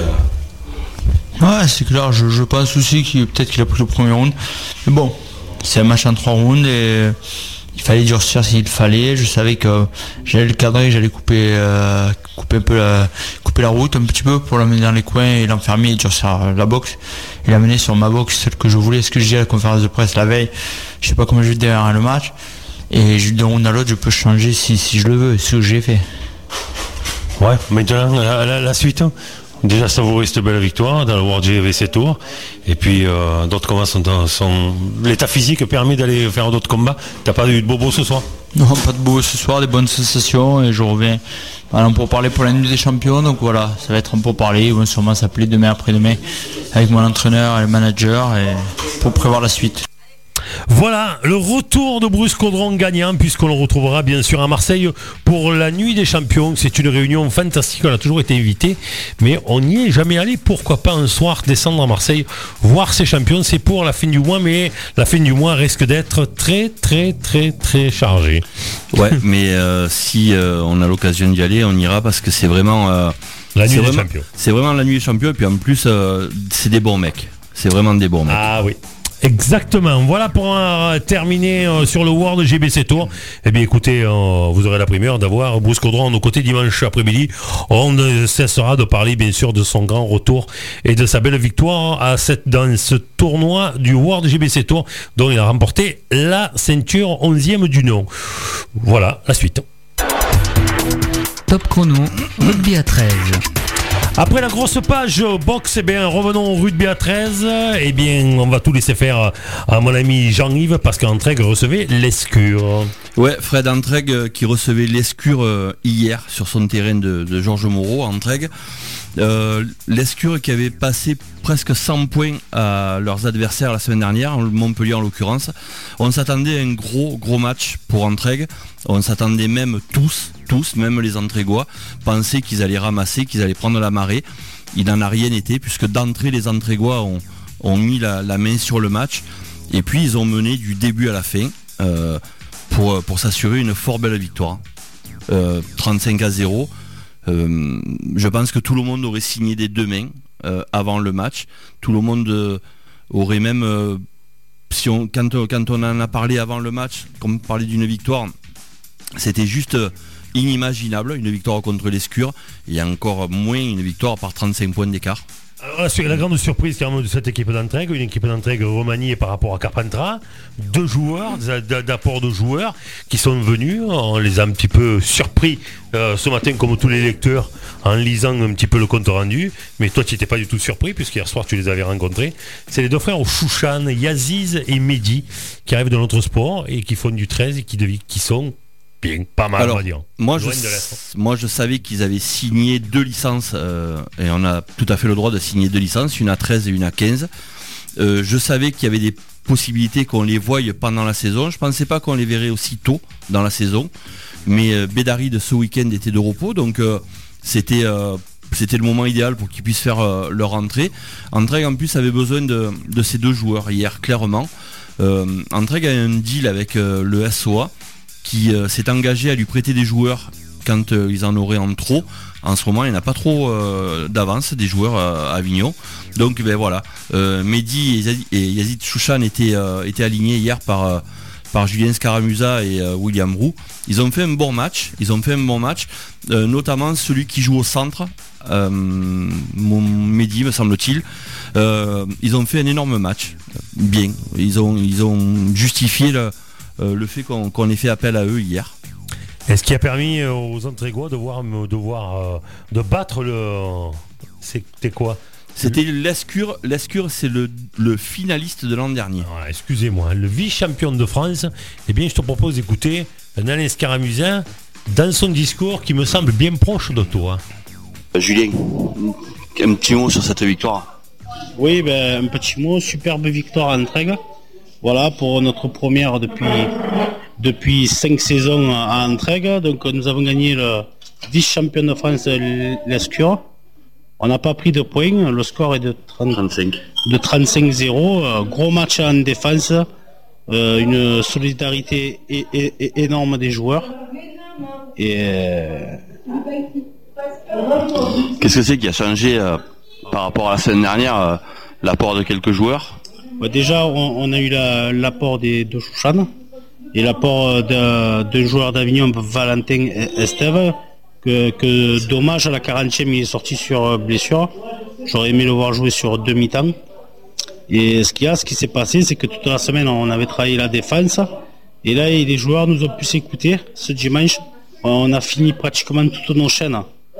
euh... Ouais, c'est clair. Je, je pense aussi qu'il peut-être qu'il a pris le premier round. Mais bon, c'est un match en trois rounds et il fallait durcir s'il fallait. Je savais que j'allais le cadrer, j'allais couper, euh, couper un peu la, couper la route un petit peu pour l'amener dans les coins et l'enfermer et durcir la boxe. Et l'amener sur ma boxe, celle que je voulais. Ce que je dis à la conférence de presse la veille, je sais pas comment je vais démarrer le match. Et d'un round à l'autre, je peux changer si, si je le veux. C'est ce que j'ai fait. Ouais, maintenant la, la, la suite, hein. Déjà savourer cette belle victoire dans le World G B C Tour et puis euh, d'autres combats sont, sont l'état physique permet d'aller faire d'autres combats. T'as pas eu de bobo ce soir? Non, pas de bobo ce soir, des bonnes sensations et je reviens voilà, pour parler pour la nuit des champions. Donc voilà, ça va être un pour parler, ils vont sûrement s'appeler demain après-demain avec mon entraîneur et le manager et pour prévoir la suite. Voilà le retour de Bruce Caudron gagnant puisqu'on le retrouvera bien sûr à Marseille pour la nuit des champions. C'est une réunion fantastique, on a toujours été invité mais on n'y est jamais allé. Pourquoi pas un soir descendre à Marseille voir ces champions? C'est pour la fin du mois mais la fin du mois risque d'être très très très très chargée. Ouais mais euh, si euh, on a l'occasion d'y aller on ira parce que c'est vraiment euh, la nuit c'est des vraiment, champions. C'est vraiment la nuit des champions et puis en plus euh, c'est des bons mecs. C'est vraiment des bons mecs. Ah oui. Exactement, voilà pour euh, terminer euh, sur le World G B C Tour. Eh bien écoutez, euh, vous aurez la primeur d'avoir Bruce Caudron à nos côtés dimanche après-midi. On ne cessera de parler bien sûr de son grand retour et de sa belle victoire à cette, dans ce tournoi du World G B C Tour dont il a remporté la ceinture onzième du nom. Voilà la suite. Top chrono, rugby à treize. Après la grosse page boxe, eh bien, revenons au rugby à treize. Eh bien, on va tout laisser faire à mon ami Jean-Yves parce qu'Entraigue recevait l'Escure. Ouais, Fred Entraigue qui recevait l'Escure hier sur son terrain de, de Georges Moreau, Entraigue. Euh, L'Escure qui avait passé presque cent points à leurs adversaires la semaine dernière, Montpellier en l'occurrence. On s'attendait à un gros gros match pour Entraigues. On s'attendait même tous, tous, même les Entraiguois, pensaient qu'ils allaient ramasser, qu'ils allaient prendre la marée. Il n'en a rien été, puisque d'entrée les Entraiguois ont, ont mis la, la main sur le match. Et puis ils ont mené du début à la fin euh, pour, pour s'assurer une fort belle victoire. Euh, trente-cinq à zéro. Euh, je pense que tout le monde aurait signé des deux mains euh, avant le match. Tout le monde euh, aurait même, euh, si on, quand, quand on en a parlé avant le match, comme parlait d'une victoire, c'était juste euh, inimaginable, une victoire contre l'Escure, et encore moins une victoire par trente-cinq points d'écart. Alors, la grande surprise quand même de cette équipe d'Entraigues, une équipe d'Entraigues remaniée par rapport à Carpentras, deux joueurs, d'apport de joueurs qui sont venus, on les a un petit peu surpris euh, ce matin comme tous les lecteurs en lisant un petit peu le compte rendu, mais toi tu n'étais pas du tout surpris puisqu'hier soir tu les avais rencontrés. C'est les deux frères Chouchan, Yaziz et Mehdi qui arrivent de notre sport et qui font du treize et qui, qui sont bien, pas mal. Alors, on va dire. Moi je, moi je savais qu'ils avaient signé deux licences euh, et on a tout à fait le droit de signer deux licences, une à treize et une à quinze. Euh, je savais qu'il y avait des possibilités qu'on les voie pendant la saison. Je pensais pas qu'on les verrait aussi tôt dans la saison, mais euh, Bédari de ce week-end était de repos, donc euh, c'était euh, c'était le moment idéal pour qu'ils puissent faire euh, leur entrée. Entraigues en plus avait besoin de, de ces deux joueurs hier, clairement. Euh, Entraigues a un deal avec euh, le S O A qui euh, s'est engagé à lui prêter des joueurs quand euh, ils en auraient en trop. En ce moment, il n'y en a pas trop euh, d'avance des joueurs euh, à Avignon. Donc ben voilà, euh, Mehdi et Yazid Chouchan étaient, euh, étaient alignés hier par, euh, par Julien Scaramuza et euh, William Roux. Ils ont fait un bon match, ils ont fait un bon match, euh, notamment celui qui joue au centre, euh, mon Mehdi me semble-t-il. Euh, ils ont fait un énorme match, bien. Ils ont, ils ont justifié le Euh, le fait qu'on qu'on ait fait appel à eux hier. Est-ce qui a permis aux Entraiguois de voir, de voir, euh, de battre le. C'était quoi? C'était l'Escure. L'Escure, c'est le, le finaliste de l'an dernier. Ah, excusez-moi, le vice-champion de France. Eh bien, je te propose d'écouter un Alain Scaramuza dans son discours qui me semble bien proche de toi. Euh, Julien, un petit mot sur cette victoire. Oui, ben, un petit mot. Superbe victoire à Entraigues. Voilà, pour notre première depuis depuis cinq saisons à Entraigues. Donc nous avons gagné le vice-champion de France l'Escure. On n'a pas pris de points, le score est de trente, trente-cinq. De trente-cinq zéro. Euh, gros match en défense, euh, une solidarité é- é- é- énorme des joueurs. Et euh... Qu'est-ce que c'est qui a changé euh, par rapport à la semaine dernière, euh, l'apport de quelques joueurs? Bah déjà, on, on a eu la, l'apport des deux Chouchan et l'apport de deux joueurs d'Avignon, Valentin et Estève, que, que dommage à la quarantième il est sorti sur blessure. J'aurais aimé le voir jouer sur demi-temps. Et ce qu'il y a, ce qui s'est passé, c'est que toute la semaine on avait travaillé la défense et là les joueurs nous ont pu s'écouter. Ce dimanche, on a fini pratiquement toutes nos chaînes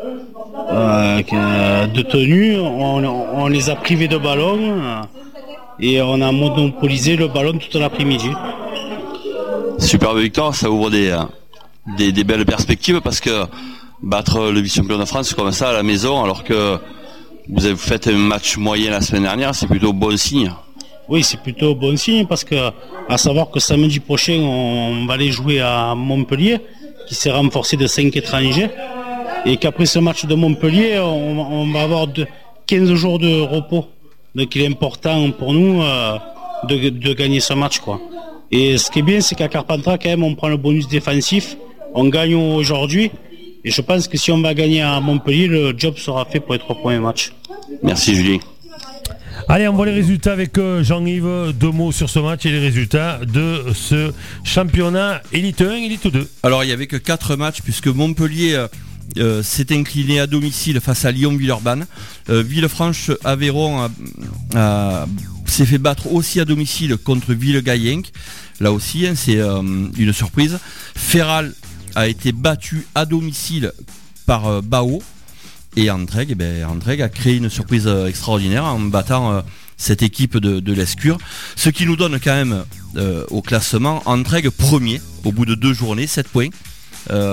euh, de tenue. On, on les a privés de ballon. Et on a monopolisé le ballon toute l'après-midi. Superbe victoire, ça ouvre des, des, des belles perspectives parce que battre le vice-champion de France comme ça à la maison alors que vous avez fait un match moyen la semaine dernière, c'est plutôt bon signe. Oui, c'est plutôt bon signe parce que à savoir que samedi prochain on va aller jouer à Montpellier qui s'est renforcé de cinq étrangers et qu'après ce match de Montpellier on, on va avoir de, quinze jours de repos. Donc il est important pour nous euh, de, de gagner ce match, quoi. Et ce qui est bien, c'est qu'à Carpentras, quand même, on prend le bonus défensif, on gagne aujourd'hui, et je pense que si on va gagner à Montpellier, le job sera fait pour être au premier match. Merci Julien. Allez, on voit les résultats avec Jean-Yves. Deux mots sur ce match et les résultats de ce championnat Élite un, Élite deux. Alors il n'y avait que quatre matchs puisque Montpellier euh, euh, s'est incliné à domicile face à Lyon-Villeurbanne. Euh, Villefranche-Aveyron a, a, s'est fait battre aussi à domicile contre Villegayenc. Là aussi, hein, c'est euh, une surprise. Ferral a été battu à domicile par euh, Bao. Et Entraigues, eh ben, Entraigues a créé une surprise euh, extraordinaire en battant euh, cette équipe de, de l'Escure. Ce qui nous donne quand même euh, au classement Entraigues premier au bout de deux journées, sept points. Euh,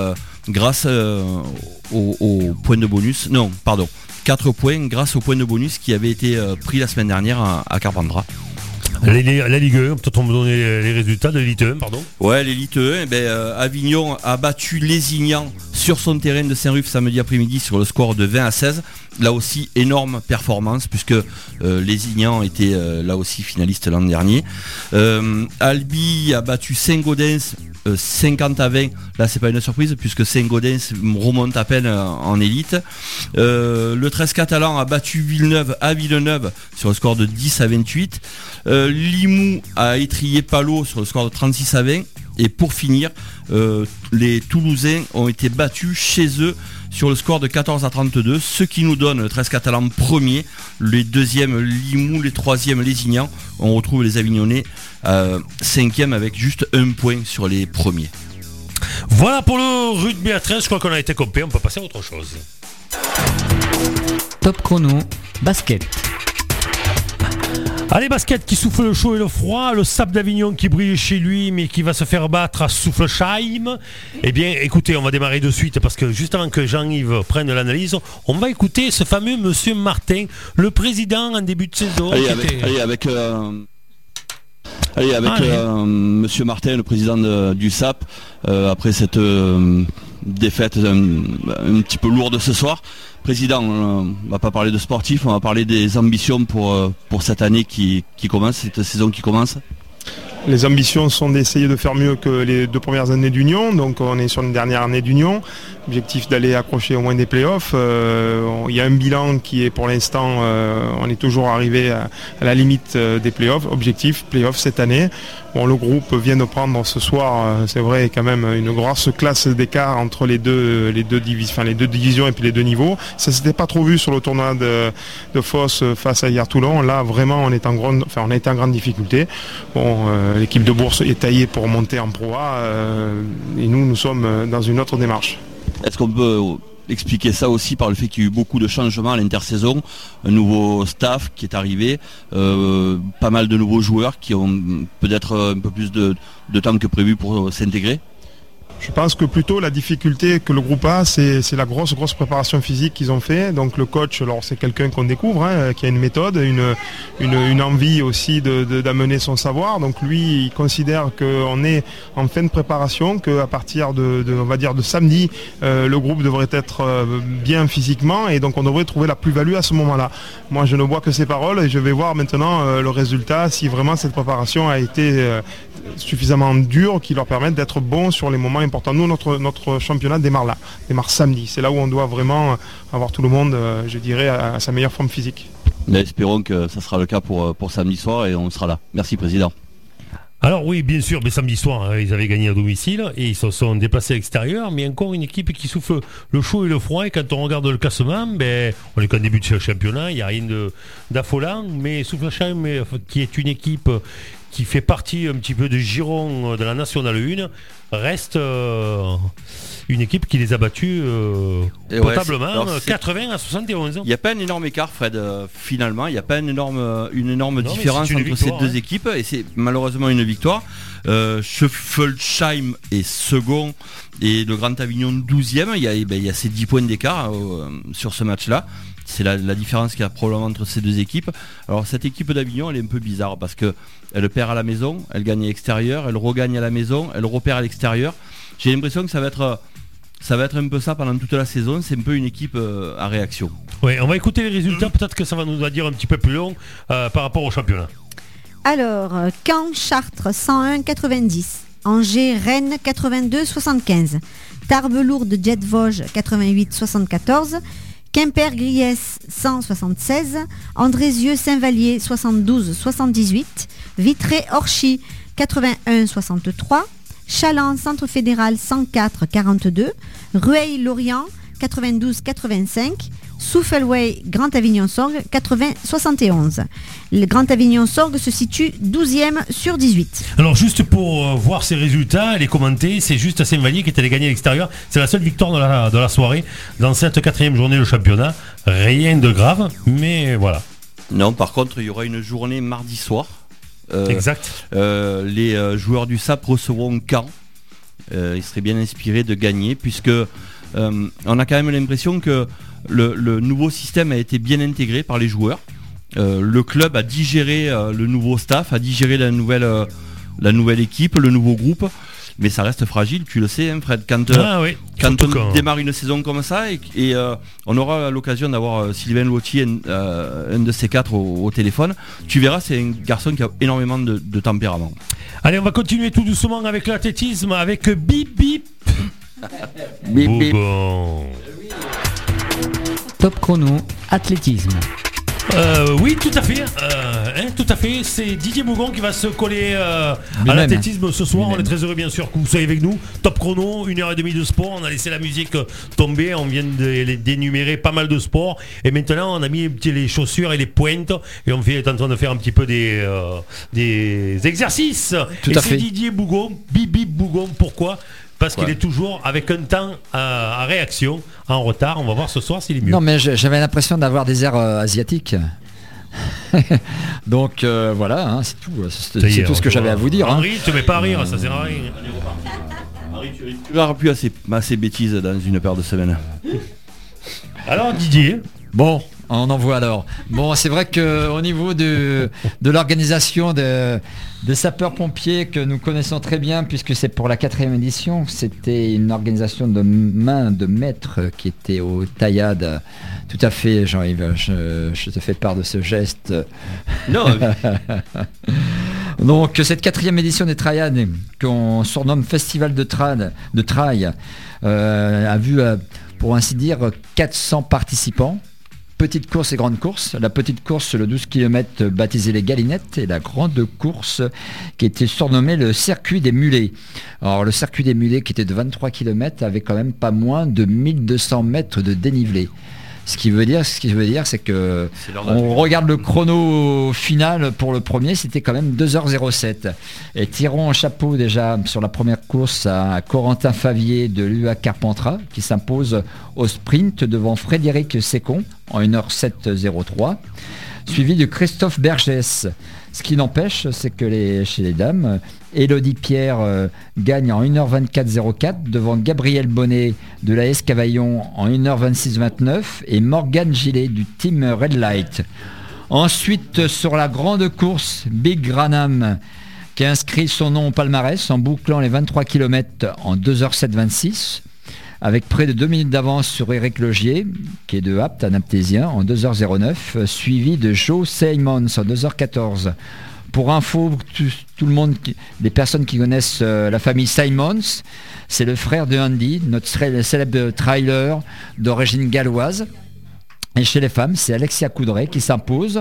grâce euh, au, au point de bonus. Non, pardon, quatre points grâce au point de bonus qui avait été euh, pris la semaine dernière à, à Carpentras. La, la, la Ligue un, peut-être on me donner les résultats de l'élite un, pardon. Ouais, l'élite un, eh ben, euh, Avignon a battu Lézignan sur son terrain de Saint-Ruf samedi après-midi sur le score de vingt à seize. Là aussi, énorme performance puisque euh, Lézignan était euh, là aussi finaliste l'an dernier. Euh, Albi a battu Saint-Gaudens euh, cinquante à vingt. Là, c'est pas une surprise puisque Saint-Gaudens remonte à peine euh, en élite. Euh, le treize catalan a battu Villeneuve à Villeneuve sur le score de dix à vingt-huit. Euh, Limoux a étrié Palot sur le score de trente-six à vingt. Et pour finir, euh, les Toulousains ont été battus chez eux sur le score de quatorze à trente-deux, ce qui nous donne le treize catalan premier, les deuxièmes Limoux, les troisièmes Lézignan. On retrouve les Avignonnais euh, cinquième avec juste un point sur les premiers. Voilà pour le rugby à treize, je crois qu'on a été complet, on peut passer à autre chose. Top chrono, basket. Allez, basket qui souffle le chaud et le froid, le Sable d'Avignon qui brille chez lui mais qui va se faire battre à Soufflesheim. Eh bien écoutez, on va démarrer de suite parce que juste avant que Jean-Yves prenne l'analyse, on va écouter ce fameux monsieur Martin, le président en début de saison. Allez, avec, était... allez, avec, euh... allez, avec ah, euh, monsieur Martin, le président de, du S A P, euh, après cette euh, défaite un, un petit peu lourde ce soir. Président, on ne va pas parler de sportif, on va parler des ambitions pour, pour cette année qui, qui commence, cette saison qui commence. Les ambitions sont d'essayer de faire mieux que les deux premières années d'Union, donc on est sur une dernière année d'Union. Objectif d'aller accrocher au moins des playoffs. Euh, il y a un bilan qui est pour l'instant, euh, on est toujours arrivé à, à la limite euh, des playoffs. Objectif, playoffs cette année. Bon, le groupe vient de prendre ce soir, euh, c'est vrai, quand même une grosse classe d'écart entre les deux, les deux divisions, enfin les deux divisions et puis les deux niveaux. Ça s'était pas trop vu sur le tournoi de, de Foss face à hier Toulon. Là, vraiment, on est en grande, enfin, on a été en grande difficulté. Bon, euh, l'équipe de Bourse est taillée pour monter en Pro A euh, et nous, nous sommes dans une autre démarche. Est-ce qu'on peut expliquer ça aussi par le fait qu'il y a eu beaucoup de changements à l'intersaison, un nouveau staff qui est arrivé, euh, pas mal de nouveaux joueurs qui ont peut-être un peu plus de, de temps que prévu pour s'intégrer? Je pense que plutôt la difficulté que le groupe a, c'est, c'est la grosse grosse préparation physique qu'ils ont fait. Donc le coach, alors c'est quelqu'un qu'on découvre, hein, qui a une méthode, une, une, une envie aussi de, de, d'amener son savoir. Donc lui, il considère qu'on est en fin de préparation, qu'à partir de, de, on va dire de samedi, euh, le groupe devrait être euh, bien physiquement et donc on devrait trouver la plus-value à ce moment-là. Moi, je ne vois que ces paroles et je vais voir maintenant euh, le résultat, si vraiment cette préparation a été euh, suffisamment dure qui leur permette d'être bons sur les moments important. Nous, notre, notre championnat démarre là, démarre samedi. C'est là où on doit vraiment avoir tout le monde, euh, je dirais, à, à sa meilleure forme physique. Mais espérons que ça sera le cas pour, pour samedi soir et on sera là. Merci, Président. Alors oui, bien sûr, mais samedi soir, hein, ils avaient gagné à domicile et ils se sont déplacés à l'extérieur, mais encore une équipe qui souffle le chaud et le froid. Et quand on regarde le classement, ben, on est qu'en début de championnat, il n'y a rien de, d'affolant, mais Soufflesheim, qui est une équipe qui fait partie un petit peu du giron de la Nationale un, reste euh, une équipe qui les a battus euh, potablement, ouais, quatre-vingts à soixante et onze. Il n'y a pas un énorme écart, Fred, euh, finalement. Il n'y a pas une énorme, une énorme non, différence une entre victoire, ces deux hein. équipes, et c'est malheureusement une victoire. Euh, Soufflesheim est second et le Grand Avignon douzième. Il y a, ben, il y a ces dix points d'écart euh, sur ce match-là. C'est la, la différence qu'il y a probablement entre ces deux équipes. Alors cette équipe d'Avignon, elle est un peu bizarre parce que elle perd à la maison, elle gagne à l'extérieur, elle regagne à la maison, elle repère à l'extérieur. J'ai l'impression que ça va être, ça va être un peu ça pendant toute la saison. C'est un peu une équipe euh, à réaction. Oui, on va écouter les résultats. Peut-être que ça va nous en dire un petit peu plus long euh, par rapport au championnat. Alors, Caen, Chartres, cent un quatre-vingt-dix. Angers, Rennes, quatre-vingt-deux soixante-quinze. Tarbes Lourdes, Jet Vosges, quatre-vingt-huit soixante-quatorze. Quimper-Griès, cent soixante-seize. Andrézieux, Saint-Vallier, soixante-douze soixante-dix-huit. Vitré-Orchy, quatre-vingt-un soixante-trois. Chaland, Centre Fédéral, cent quatre quarante-deux. Rueil-Lorient, quatre-vingt-douze quatre-vingt-cinq. Souffleway, Grand Avignon-Sorgue, quatre-vingts soixante et onze. Le Grand Avignon-Sorgue se situe douzième sur dix-huit. Alors juste pour euh, voir ces résultats, les commenter, c'est juste Saint-Vallier qui est allé gagner à l'extérieur. C'est la seule victoire de la, de la soirée dans cette quatrième journée de championnat. Rien de grave, mais voilà. Non, par contre, il y aura une journée mardi soir. Euh, exact. Euh, les euh, joueurs du S A P recevront Caen. euh, il serait bien inspiré de gagner, puisque euh, on a quand même l'impression que le, le nouveau système a été bien intégré par les joueurs. Euh, le club a digéré euh, le nouveau staff, a digéré la nouvelle, euh, la nouvelle équipe, le nouveau groupe. Mais ça reste fragile, tu le sais, hein, Fred. Quand, ah, oui. quand on quand... démarre une saison comme ça, et, et euh, on aura l'occasion d'avoir euh, Sylvain Lotier, un, euh, un de ces quatre, au, au téléphone, tu verras, c'est un garçon qui a énormément de, de tempérament. Allez, on va continuer tout doucement avec l'athlétisme, avec Bip Bip. Bip Bip. Bon. Top chrono, athlétisme. Euh, oui, tout à fait. Euh, hein, tout à fait. C'est Didier Bougon qui va se coller euh, à l'athlétisme ce soir. Lui-même. On est très heureux, bien sûr, que vous soyez avec nous. Top chrono, une heure et demie de sport. On a laissé la musique tomber. On vient de d'énumérer pas mal de sports. Et maintenant, on a mis les chaussures et les pointes. Et on fait, est en train de faire un petit peu des, euh, des exercices. Tout et à c'est fait. Didier Bougon, Bip Bip Bougon. Pourquoi ? Parce qu'il Ouais. est toujours avec un temps à, à réaction, en retard. On va voir ce soir s'il est mieux. Non, mais je- j'avais l'impression d'avoir des airs euh, asiatiques. Donc euh, voilà, hein, c'est tout. C'est, Ça y c'est est, tout ce que on j'avais voit. à vous dire. hein. Henri, te mets pas à rire, ça sert à rien. Tu verras plus assez, assez bêtises dans une paire de semaines. Alors Didier, Bon, on en voit alors. Bon, c'est vrai qu'au niveau de, de l'organisation de, des sapeurs-pompiers que nous connaissons très bien, puisque c'est pour la quatrième édition, c'était une organisation de main de maître qui était au taillade. Tout à fait, Jean-Yves, je, je te fais part de ce geste. Non, Donc cette quatrième édition des Traillades, qu'on surnomme Festival de, trad, de Trail, euh, a vu, euh, pour ainsi dire, quatre cents participants. Petite course et grande course. La petite course, le douze kilomètres baptisé les Galinettes, et la grande course qui était surnommée le circuit des mulets. Alors le circuit des mulets qui était de vingt-trois kilomètres avait quand même pas moins de mille deux cents mètres de dénivelé. Ce qui veut dire, ce qui veut dire, c'est que C'est l'heure d'aller. on regarde le chrono final pour le premier, c'était quand même deux heures zéro sept. Et tirons un chapeau déjà sur la première course à Corentin Favier de l'U A Carpentras qui s'impose au sprint devant Frédéric Sécon en une heure sept zéro trois, suivi de Christophe Bergès. Ce qui n'empêche, c'est que les, chez les dames, Élodie Pierre euh, gagne en une heure vingt-quatre zéro quatre devant Gabriel Bonnet de l'A S Cavaillon en une heure vingt-six vingt-neuf et Morgane Gillet du team Red Light. Ensuite, sur la grande course, Big Granham qui a inscrit son nom au palmarès en bouclant les vingt-trois kilomètres en deux heures sept vingt-six, avec près de deux minutes d'avance sur Éric Logier, qui est de Apt, un aptésien, en deux heures zéro neuf, suivi de Joe Simons en deux heures quatorze. Pour info, tout, tout le monde, qui- les personnes qui connaissent euh, la famille Simons, c'est le frère de Andy, notre célèbre- célèbre trailer d'origine galloise. Et chez les femmes, c'est Alexia Coudray qui s'impose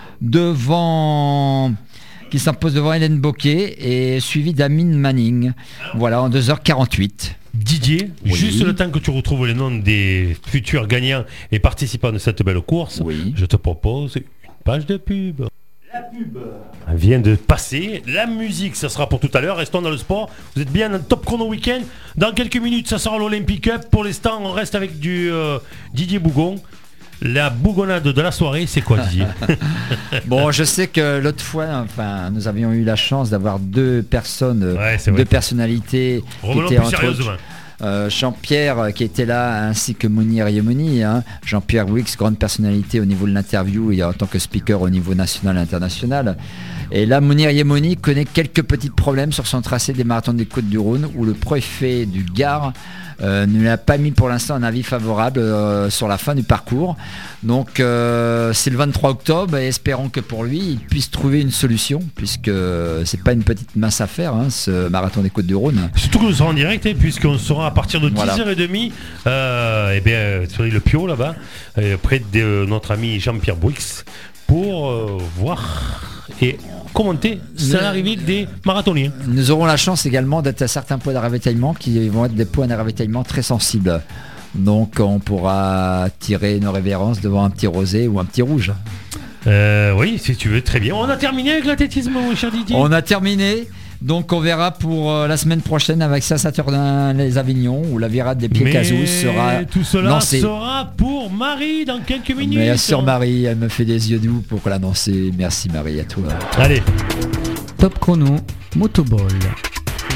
devant qui s'impose devant Hélène Bocquet et suivi d'Amine Manning. Voilà, en deux heures quarante-huit. Didier, Oui. juste le temps que tu retrouves les noms des futurs gagnants et participants de cette belle course, Oui. je te propose une page de pub. La pub vient de passer. La musique, ça sera pour tout à l'heure. Restons dans le sport. Vous êtes bien dans le Top Chrono Week-end. Dans quelques minutes, ça sera l'Olympic Cup. Pour l'instant, on reste avec du euh, Didier Bougon. La bougonnade de la soirée, c'est quoi, Didier? Bon, je sais que l'autre fois, enfin, nous avions eu la chance d'avoir deux personnes, euh, Ouais, c'est deux vrai. personnalités qui Revenons étaient plus entre sérieusement. autres euh, Jean-Pierre euh, qui était là, ainsi que Mounir Yemoni. Hein. Jean-Pierre Wix, grande personnalité au niveau de l'interview et en tant que speaker au niveau national et international. Et là, Mounir Yemoni connaît quelques petits problèmes sur son tracé des marathons des Côtes-du-Rhône, où le préfet du Gard Euh, ne lui a pas mis pour l'instant un avis favorable euh, sur la fin du parcours. Donc euh, c'est le vingt-trois octobre et espérons que pour lui il puisse trouver une solution, puisque euh, c'est pas une petite mince affaire, hein, ce marathon des Côtes-du-Rhône. Surtout que nous serons en direct, hein, puisqu'on sera à partir de Voilà. dix heures trente euh, eh bien, sur le Pio là-bas, euh, près de euh, notre ami Jean-Pierre Bouix, pour euh, voir et commenter sur l'arrivée des marathoniens. Nous aurons la chance également d'être à certains points de ravitaillement qui vont être des points de ravitaillement très sensibles. Donc on pourra tirer nos révérences devant un petit rosé ou un petit rouge. Euh, oui, si tu veux, très bien. On a terminé avec l'athlétisme, mon cher Didier. On a terminé. Donc on verra pour euh, la semaine prochaine avec Saint-Saturnin-les-Avignon où la virade des pieds Mais casous sera tout cela lancée. sera pour Marie dans quelques minutes. Mais sur Marie, elle me fait des yeux doux pour l'annoncer. Merci Marie, à toi. Allez. Top chrono, motoball.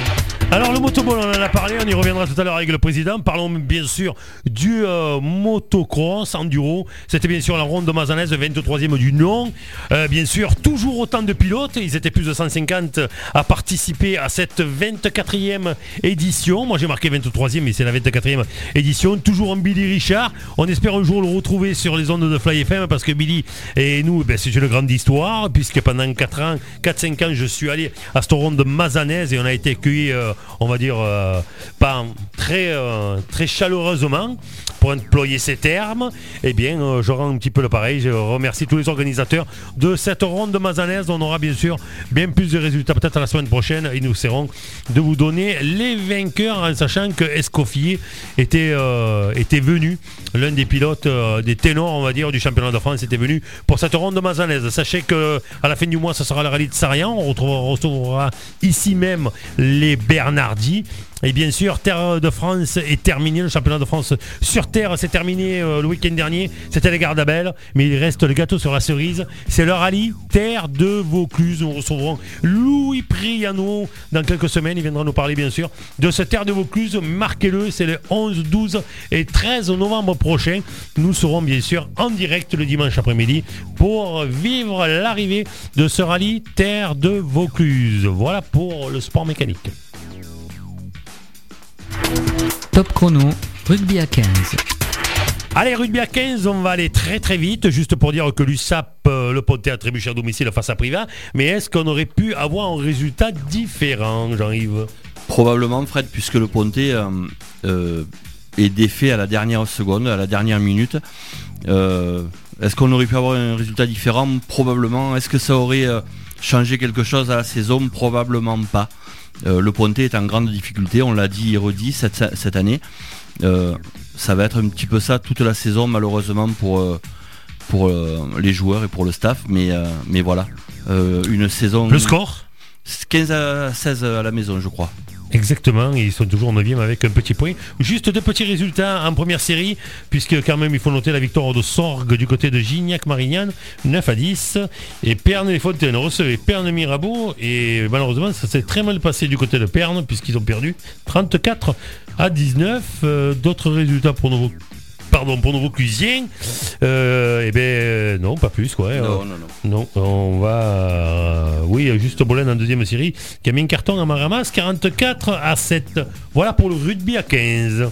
Alors le motoball, on en a parlé, on y reviendra tout à l'heure avec le président. Parlons bien sûr du euh, motocross enduro. C'était bien sûr la ronde de Mazanès, vingt-troisième du nom. Euh, bien sûr, toujours autant de pilotes. Ils étaient plus de cent cinquante à participer à cette vingt-quatrième édition. Moi j'ai marqué vingt-troisième, mais c'est la vingt-quatrième édition. Toujours en Billy Richard. On espère un jour le retrouver sur les ondes de Fly F M parce que Billy et nous, ben, c'est une grande histoire. Puisque pendant quatre ans, quatre cinq ans, je suis allé à cette ronde de Mazanès et on a été accueillis euh, on va dire euh, pas très euh, très chaleureusement pour employer ces termes. Eh bien euh, je rends un petit peu le pareil, je remercie tous les organisateurs de cette ronde de Mazanès. On aura bien sûr bien plus de résultats peut-être la semaine prochaine et nous essaierons de vous donner les vainqueurs en sachant que Escoffier était, euh, était venu, l'un des pilotes euh, des ténors on va dire du championnat de France était venu pour cette ronde de Mazanès. Sachez que à la fin du mois ça sera le rallye de Sarian, on retrouvera, on retrouvera ici même les Bernardis. Et bien sûr, Terre de France est terminé, le championnat de France sur Terre s'est terminé euh, le week-end dernier, c'était les Gardabelles, mais il reste le gâteau sur la cerise, c'est le rallye Terre de Vaucluse. Nous recevrons Louis Priano dans quelques semaines, il viendra nous parler bien sûr de ce Terre de Vaucluse, marquez-le, c'est le onze, douze et treize novembre prochain. Nous serons bien sûr en direct le dimanche après-midi pour vivre l'arrivée de ce rallye Terre de Vaucluse. Voilà pour le sport mécanique. Top chrono, rugby à quinze. Allez, rugby à quinze, on va aller très très vite, juste pour dire que l'U S A P, euh, le Pontet a trébuché à domicile face à Privas, mais est-ce qu'on aurait pu avoir un résultat différent, Jean-Yves ? Probablement, Fred, puisque le Pontet euh, euh, est défait à la dernière seconde, à la dernière minute. Euh, est-ce qu'on aurait pu avoir un résultat différent ? Probablement. Est-ce que ça aurait euh, changé quelque chose à la saison ? Probablement pas. Euh, le Pontet est en grande difficulté, on l'a dit et redit cette, cette année. Euh, ça va être un petit peu ça toute la saison malheureusement pour, euh, pour euh, les joueurs et pour le staff. Mais, euh, mais voilà, euh, une saison... Le score ? quinze à seize à la maison je crois. Exactement, ils sont toujours neuvième avec un petit point. Juste deux petits résultats en première série, puisque quand même il faut noter la victoire de Sorgue du côté de Gignac-Marignane, neuf à dix. Et Pernes-les-Fontaines recevait Pernes-Mirabeau, et malheureusement ça s'est très mal passé du côté de Pernes, puisqu'ils ont perdu trente-quatre à dix-neuf. Euh, d'autres résultats pour nos... Pardon, pour nos Vauclusiens, euh, eh bien, non, pas plus, quoi. Non, non, non. Non, on va... Euh, oui, juste Bolène en deuxième série, qui a mis un carton à Maramas, quarante-quatre à sept. Voilà pour le rugby à quinze.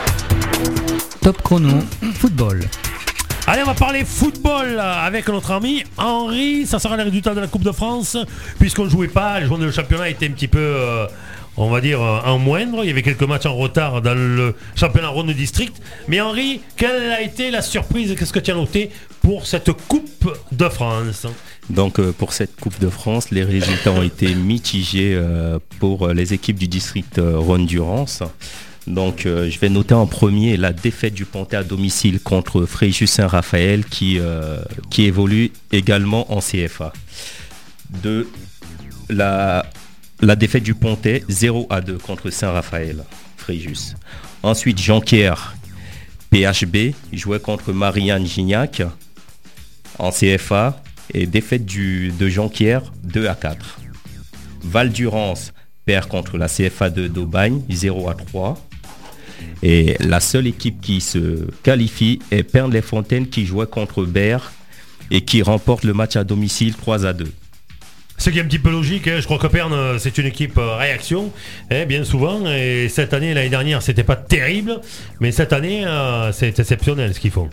Top chrono, football. Allez, on va parler football avec notre ami Henri. Ça sera les résultats de la Coupe de France, puisqu'on ne jouait pas, les journées de championnat étaient un petit peu... Euh, on va dire en moindre, il y avait quelques matchs en retard dans le championnat Rhône District. Mais Henri, quelle a été la surprise, qu'est-ce que tu as noté pour cette Coupe de France ? Donc euh, pour cette Coupe de France, les résultats ont été mitigés euh, pour les équipes du district euh, Rhône-Durance. Donc euh, je vais noter en premier la défaite du Pontet à domicile contre Fréjus-Saint-Raphaël qui, euh, qui évolue également en C F A. De la... La défaite du Pontet, zéro à deux contre Saint-Raphaël, Fréjus. Ensuite, Jonquière, P H B, jouait contre Marianne-Gignac en C F A et défaite du, de Jonquière, deux à quatre. Val-Durance perd contre la C F A de d'Aubagne, zéro à trois. Et la seule équipe qui se qualifie est Pernes-les-Fontaines qui jouait contre Berre et qui remporte le match à domicile trois à deux. Ce qui est un petit peu logique, hein. Je crois que Pernes c'est une équipe euh, réaction, hein, bien souvent, et cette année, l'année dernière c'était pas terrible, mais cette année euh, c'est exceptionnel ce qu'ils font.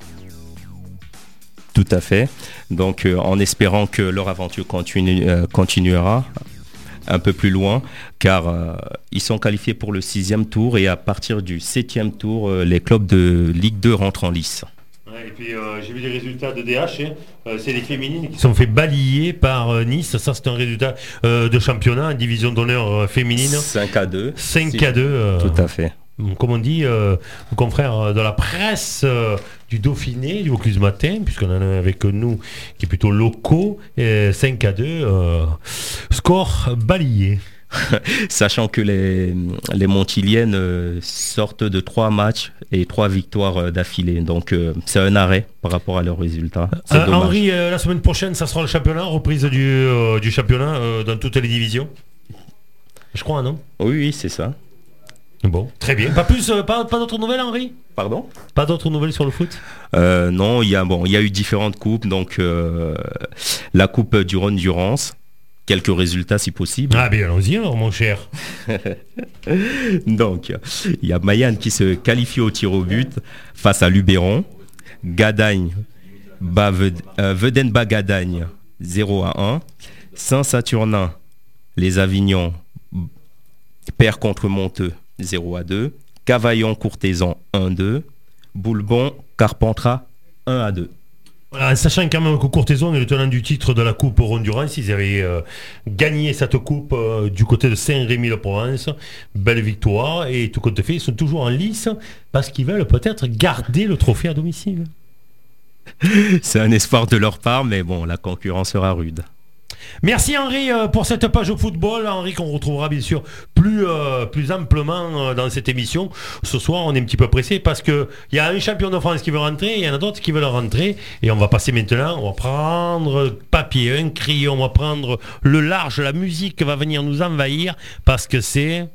Tout à fait, donc euh, en espérant que leur aventure continue, euh, continuera un peu plus loin, car euh, ils sont qualifiés pour le sixième tour et à partir du septième tour, euh, les clubs de Ligue deux rentrent en lice. Et puis euh, j'ai vu les résultats de D H, hein. euh, c'est les féminines qui sont fait balayer par euh, Nice, ça c'est un résultat euh, de championnat en division d'honneur euh, féminine. cinq à deux. cinq à deux. Euh, Tout à fait. Comme on dit, euh, nos confrères de la presse euh, du Dauphiné, du Vaucluse Matin, puisqu'on en a avec nous qui est plutôt locaux, et cinq à deux, euh, score balayé. Sachant que les, les Montiliennes euh, sortent de trois matchs et trois victoires euh, d'affilée. Donc euh, c'est un arrêt par rapport à leurs résultats. Euh, Henri, euh, la semaine prochaine, ça sera le championnat, reprise du, euh, du championnat euh, dans toutes les divisions. je crois, non? Oui, oui, c'est ça. Bon, très bien. Pas plus, euh, pas, pas d'autres nouvelles, Henri? Pardon? Pas d'autres nouvelles sur le foot? euh, Non, il y a bon, il y a eu différentes coupes, donc euh, la coupe du Rhône Durance. Quelques résultats si possible. Ah bien allons-y alors mon cher. Donc, il y a Mayenne qui se qualifie au tir au but face à Luberon. Gadagne, bat euh, Vedenba-Gadagne zéro à un. Saint-Saturnin, les Avignons, perd contre Monteux zéro à deux. Cavaillon-Courtaisan un à deux. Boulbon-Carpentras un à deux. En sachant quand même que Courtaisan est le tenant du titre de la Coupe Rhône-Durance, ils avaient euh, gagné cette coupe euh, du côté de Saint-Rémy-de-Provence. Belle victoire et tout compte fait, ils sont toujours en lice parce qu'ils veulent peut-être garder le trophée à domicile. C'est un espoir de leur part, mais bon, la concurrence sera rude. Merci Henri euh, pour cette page au football. Henri qu'on retrouvera bien sûr plus, euh, plus amplement euh, dans cette émission. Ce soir on est un petit peu pressé parce qu'il y a un champion de France qui veut rentrer, il y en a d'autres qui veulent rentrer et on va passer maintenant, on va prendre papier, un crayon, on va prendre le large, la musique va venir nous envahir parce que c'est...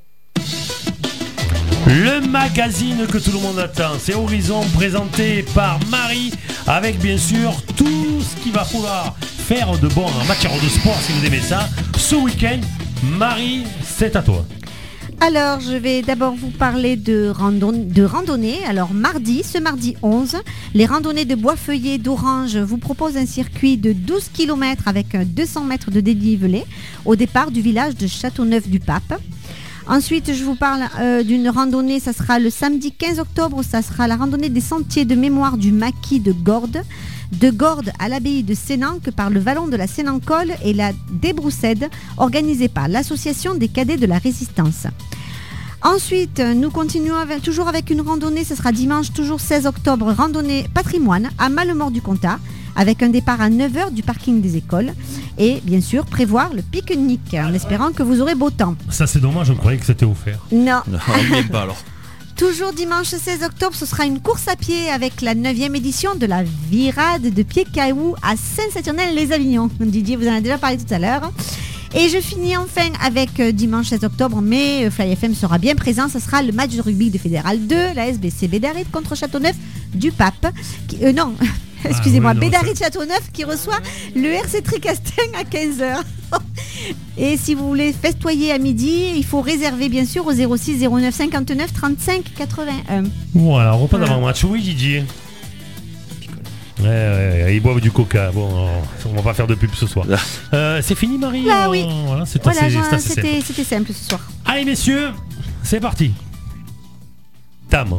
le magazine que tout le monde attend, c'est Horizon présenté par Marie avec bien sûr tout ce qu'il va falloir faire de bon en matière de sport si vous aimez ça. Ce week-end, Marie, c'est à toi. Alors, je vais d'abord vous parler de, randon- de randonnée. Alors, mardi, ce mardi onze, les randonnées de Boisfeuillet d'Orange vous proposent un circuit de douze kilomètres avec deux cents mètres de dénivelé au départ du village de Châteauneuf-du-Pape. Ensuite, je vous parle euh, d'une randonnée, ça sera le samedi quinze octobre, ça sera la randonnée des sentiers de mémoire du maquis de Gordes, de Gordes à l'abbaye de Sénanque par le vallon de la Sénancole et la Débroussède, organisée par l'association des cadets de la Résistance. Ensuite, nous continuons avec, toujours avec une randonnée, ce sera dimanche, toujours seize octobre, randonnée patrimoine à Malemort-du-Comtat, avec un départ à neuf heures du parking des écoles et bien sûr prévoir le pique-nique en espérant que vous aurez beau temps. Ça c'est dommage, je croyais que c'était offert. Non. Non, même pas alors. Toujours dimanche seize octobre, ce sera une course à pied avec la neuvième édition de la Virade de Pied-Cailloux à Saint-Saturnin-les-Avignons. Didier vous en a déjà parlé tout à l'heure. Et je finis enfin avec euh, dimanche seize octobre, mais euh, Fly F M sera bien présent. Ce sera le match de rugby de Fédéral deux, la S B C Bédarite contre Châteauneuf du Pape. Qui, euh, non, excusez-moi, Ah, oui, non, Bédarite Châteauneuf qui reçoit le R C Tricastin à quinze heures. Et si vous voulez festoyer à midi, il faut réserver bien sûr au zéro six zéro neuf cinquante-neuf trente-cinq quatre-vingt-un. Voilà, repas d'avant-match. Oui, Didier. Ouais, ouais, ouais, ils boivent du coca. Bon, on va pas faire de pub ce soir. Euh, c'est fini, Marie. Bah oui. Euh, voilà, c'est Voilà, assez, genre, c'est assez simple. c'était, c'était simple ce soir. Allez, messieurs, c'est parti. Tam.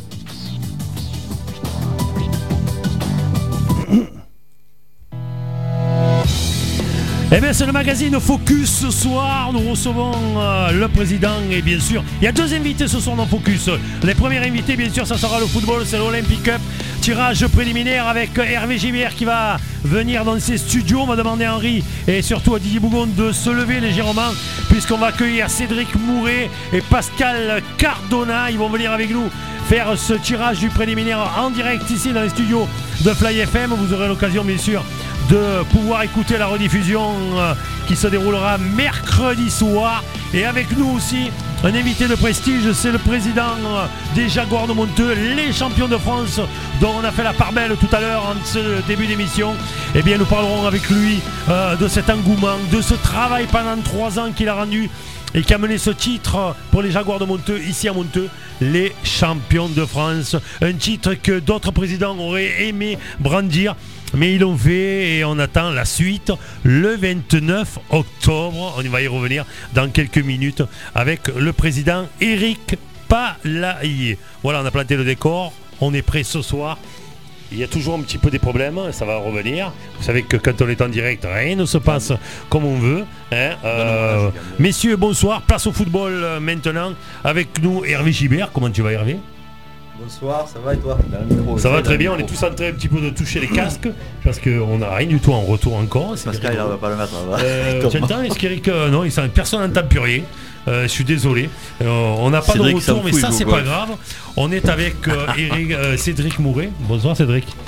Eh bien, c'est le magazine Focus ce soir. Nous recevons euh, le président et bien sûr, il y a deux invités ce soir dans Focus. Les premiers invités, bien sûr, ça sera le football, c'est l'Olympic Cup. Tirage préliminaire avec Hervé Gibert qui va venir dans ses studios. On va demander à Henri et surtout à Didier Bougon de se lever légèrement puisqu'on va accueillir Cédric Mouret et Pascal Cardona. Ils vont venir avec nous faire ce tirage du préliminaire en direct ici dans les studios de Fly F M. Vous aurez l'occasion, bien sûr, de pouvoir écouter la rediffusion euh, qui se déroulera mercredi soir. Et avec nous aussi, un invité de prestige, c'est le président euh, des Jaguars de Monteux, les champions de France, dont on a fait la part belle tout à l'heure en ce début d'émission. Eh bien, nous parlerons avec lui euh, de cet engouement, de ce travail pendant trois ans qu'il a rendu et qui a mené ce titre pour les Jaguars de Monteux, ici à Monteux, les champions de France. Un titre que d'autres présidents auraient aimé brandir, mais ils l'ont fait et on attend la suite le vingt-neuf octobre. On va y revenir dans quelques minutes avec le président Eric Palaillé. Voilà, on a planté le décor, on est prêt ce soir. Il y a toujours un petit peu des problèmes, ça va revenir. Vous savez que quand on est en direct, rien ne se passe comme on veut. Hein. Euh, messieurs, bonsoir. Place au football euh, maintenant. Avec nous, Hervé Gibert. Comment tu vas, Hervé ? Bonsoir, ça va et toi ? Ça va très bien, on est tous en train un petit peu de toucher les casques parce qu'on n'a rien du tout en retour encore. Pascal, il ne va pas le mettre. Euh, tu entends, est-ce qu'Eric, euh, non, personne n'entend plus rien. Euh, je suis désolé. Euh, on n'a pas Cédric, de retour, mais ça, c'est quoi. pas grave. On est avec euh, Eric, euh, Cédric Mouret. Bonsoir, Cédric.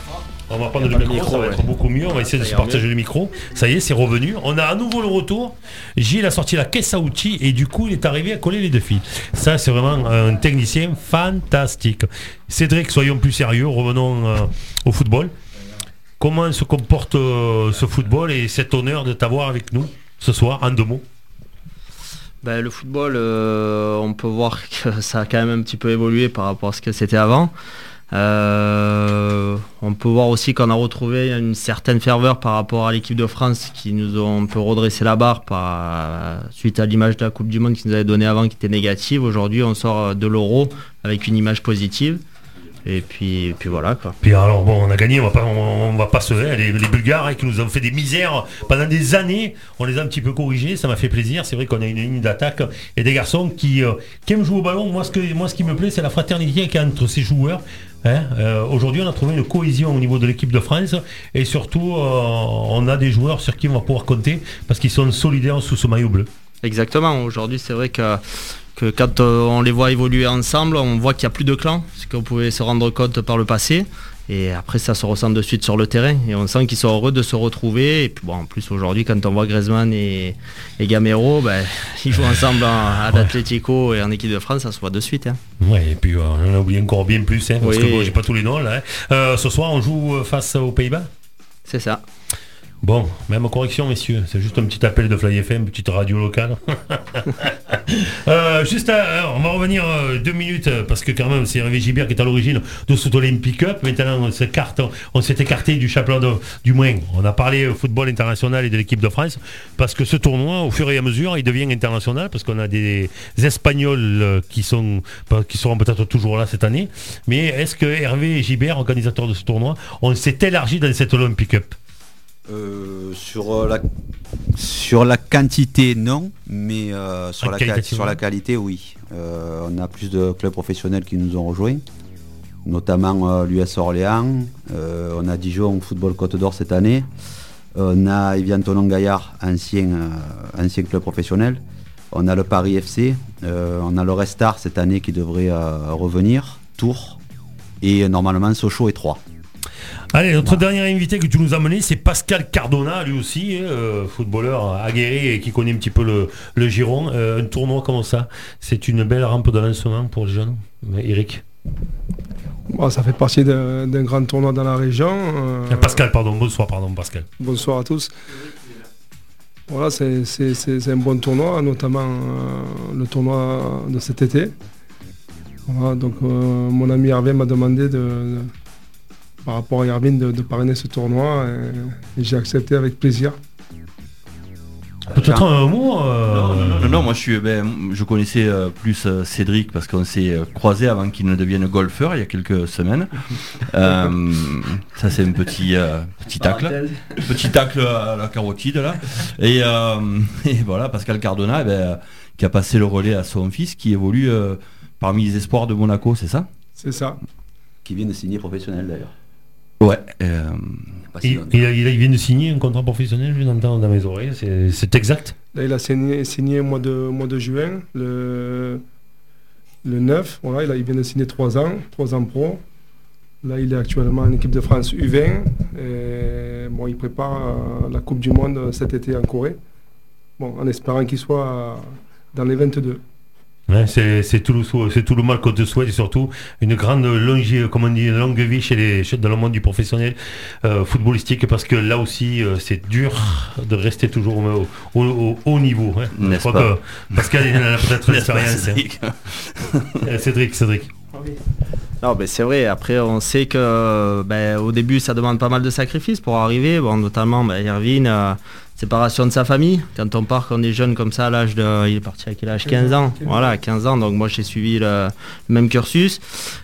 On va prendre le micro, micro, ça va ouais. être beaucoup mieux. On va essayer ça de se partager mieux. le micro. Ça y est, c'est revenu. On a à nouveau le retour. Gilles a sorti la caisse à outils et du coup, il est arrivé à coller les deux fils. Ça, c'est vraiment un technicien fantastique. Cédric, soyons plus sérieux. Revenons euh, au football. Comment se comporte euh, ce football et cet honneur de t'avoir avec nous ce soir, en deux mots? Ben, le football, euh, on peut voir que ça a quand même un petit peu évolué par rapport à ce que c'était avant. Euh, on peut voir aussi qu'on a retrouvé une certaine ferveur par rapport à l'équipe de France qui nous ont un peu redressé la barre par, suite à l'image de la Coupe du Monde qu'ils nous avaient donnée avant qui était négative. Aujourd'hui on sort de l'Euro avec une image positive. Et puis, et puis voilà quoi. Puis alors bon, on a gagné, on va pas, on, on va pas se les, les Bulgares hein, qui nous ont fait des misères pendant des années. On les a un petit peu corrigés, ça m'a fait plaisir. C'est vrai qu'on a une ligne d'attaque et des garçons qui, euh, qui aiment jouer au ballon. Moi, ce que, moi, ce qui me plaît, c'est la fraternité qu'il y a entre ces joueurs. Hein. Euh, aujourd'hui, on a trouvé une cohésion au niveau de l'équipe de France et surtout, euh, on a des joueurs sur qui on va pouvoir compter parce qu'ils sont solidaires sous ce maillot bleu. Exactement. Aujourd'hui, c'est vrai que que quand euh, on les voit évoluer ensemble, on voit qu'il n'y a plus de clans, ce qu'on pouvait se rendre compte par le passé. Et après, ça se ressent de suite sur le terrain. Et on sent qu'ils sont heureux de se retrouver. Et puis bon, en plus, aujourd'hui, quand on voit Griezmann et, et Gamero, ben, ils jouent ensemble en, à l'Atlético et en équipe de France, ça se voit de suite. Hein. Ouais, et puis euh, on a oublié encore bien plus, hein, parce oui. que bon, j'ai pas tous les noms là. Hein. Euh, ce soir, on joue face aux Pays-Bas. C'est ça. Bon, même correction messieurs, c'est juste un petit appel de Fly F M, petite radio locale. euh, juste, à, on va revenir euh, deux minutes parce que quand même c'est Hervé Gibert qui est à l'origine de cet Olympic Cup. Maintenant on s'écarte, on s'est écarté du championnat de, du moins. On a parlé au football international et de l'équipe de France parce que ce tournoi, au fur et à mesure, il devient international parce qu'on a des Espagnols qui sont, qui seront peut-être toujours là cette année. Mais est-ce que Hervé Gibert, organisateur de ce tournoi, on s'est élargi dans cet Olympic Cup? Euh, sur, la, sur la quantité non, mais euh, sur, la quali- sur la qualité oui. Euh, on a plus de clubs professionnels qui nous ont rejoints, notamment euh, l'U S Orléans, euh, on a Dijon Football Côte d'Or cette année, on a Evian Tonon Gaillard, ancien, euh, ancien club professionnel, on a le Paris F C, euh, on a le Restar cette année qui devrait euh, revenir, Tours, et euh, normalement Sochaux et Troyes. Allez, notre voilà. dernier invité que tu nous as mené, c'est Pascal Cardona, lui aussi, euh, footballeur aguerri et qui connaît un petit peu le, le giron. Euh, un tournoi comme ça, c'est une belle rampe de lancement pour les jeunes. Mais Eric bon, ça fait partie d'un, d'un grand tournoi dans la région. Euh... Pascal, pardon, bonsoir, pardon, Pascal. Bonsoir à tous. Voilà, c'est, c'est, c'est, c'est un bon tournoi, notamment euh, le tournoi de cet été. Voilà, donc euh, mon ami Hervé m'a demandé de... de par rapport à Irvine de, de parrainer ce tournoi et, et j'ai accepté avec plaisir. Peut-être un mot euh... non, non, non, non, moi je suis, ben, je connaissais euh, plus euh, Cédric parce qu'on s'est euh, croisé avant qu'il ne devienne golfeur il y a quelques semaines. euh, ça c'est un petit euh, petit tacle, petit tacle à la carotide là. Et, euh, et voilà, Pascal Cardona, eh ben, qui a passé le relais à son fils qui évolue euh, parmi les espoirs de Monaco, c'est ça? C'est ça. Qui vient de signer professionnel d'ailleurs. Ouais. Euh, il, il, a, il, a, il vient de signer un contrat professionnel, je l'entends dans mes oreilles, c'est, c'est exact. Là, il a signé, signé au mois de, mois de juin, le, le neuf. Voilà, il, a, il vient de signer trois ans, trois ans pro. Là, il est actuellement en équipe de France U vingt. Et, bon, il prépare la Coupe du Monde cet été en Corée. Bon, en espérant qu'il soit dans les vingt-deux. Ouais, c'est, c'est, tout le, c'est tout le mal qu'on te souhaite et surtout une grande longue, comment on dit, longue vie chez les, chez, dans le monde du professionnel euh, footballistique parce que là aussi euh, c'est dur de rester toujours au, au, au haut niveau. Hein. Je crois pas que Pascal il en a peut-être l'expérience. Cédric. Hein. Cédric, Cédric. Non, ben c'est vrai, après on sait que ben, au début ça demande pas mal de sacrifices pour arriver, bon, notamment ben, Irvine, euh, séparation de sa famille, quand on part quand on est jeune comme ça à l'âge de... Il est parti à quel âge? quinze ans, voilà, quinze ans, donc moi j'ai suivi le, le même cursus.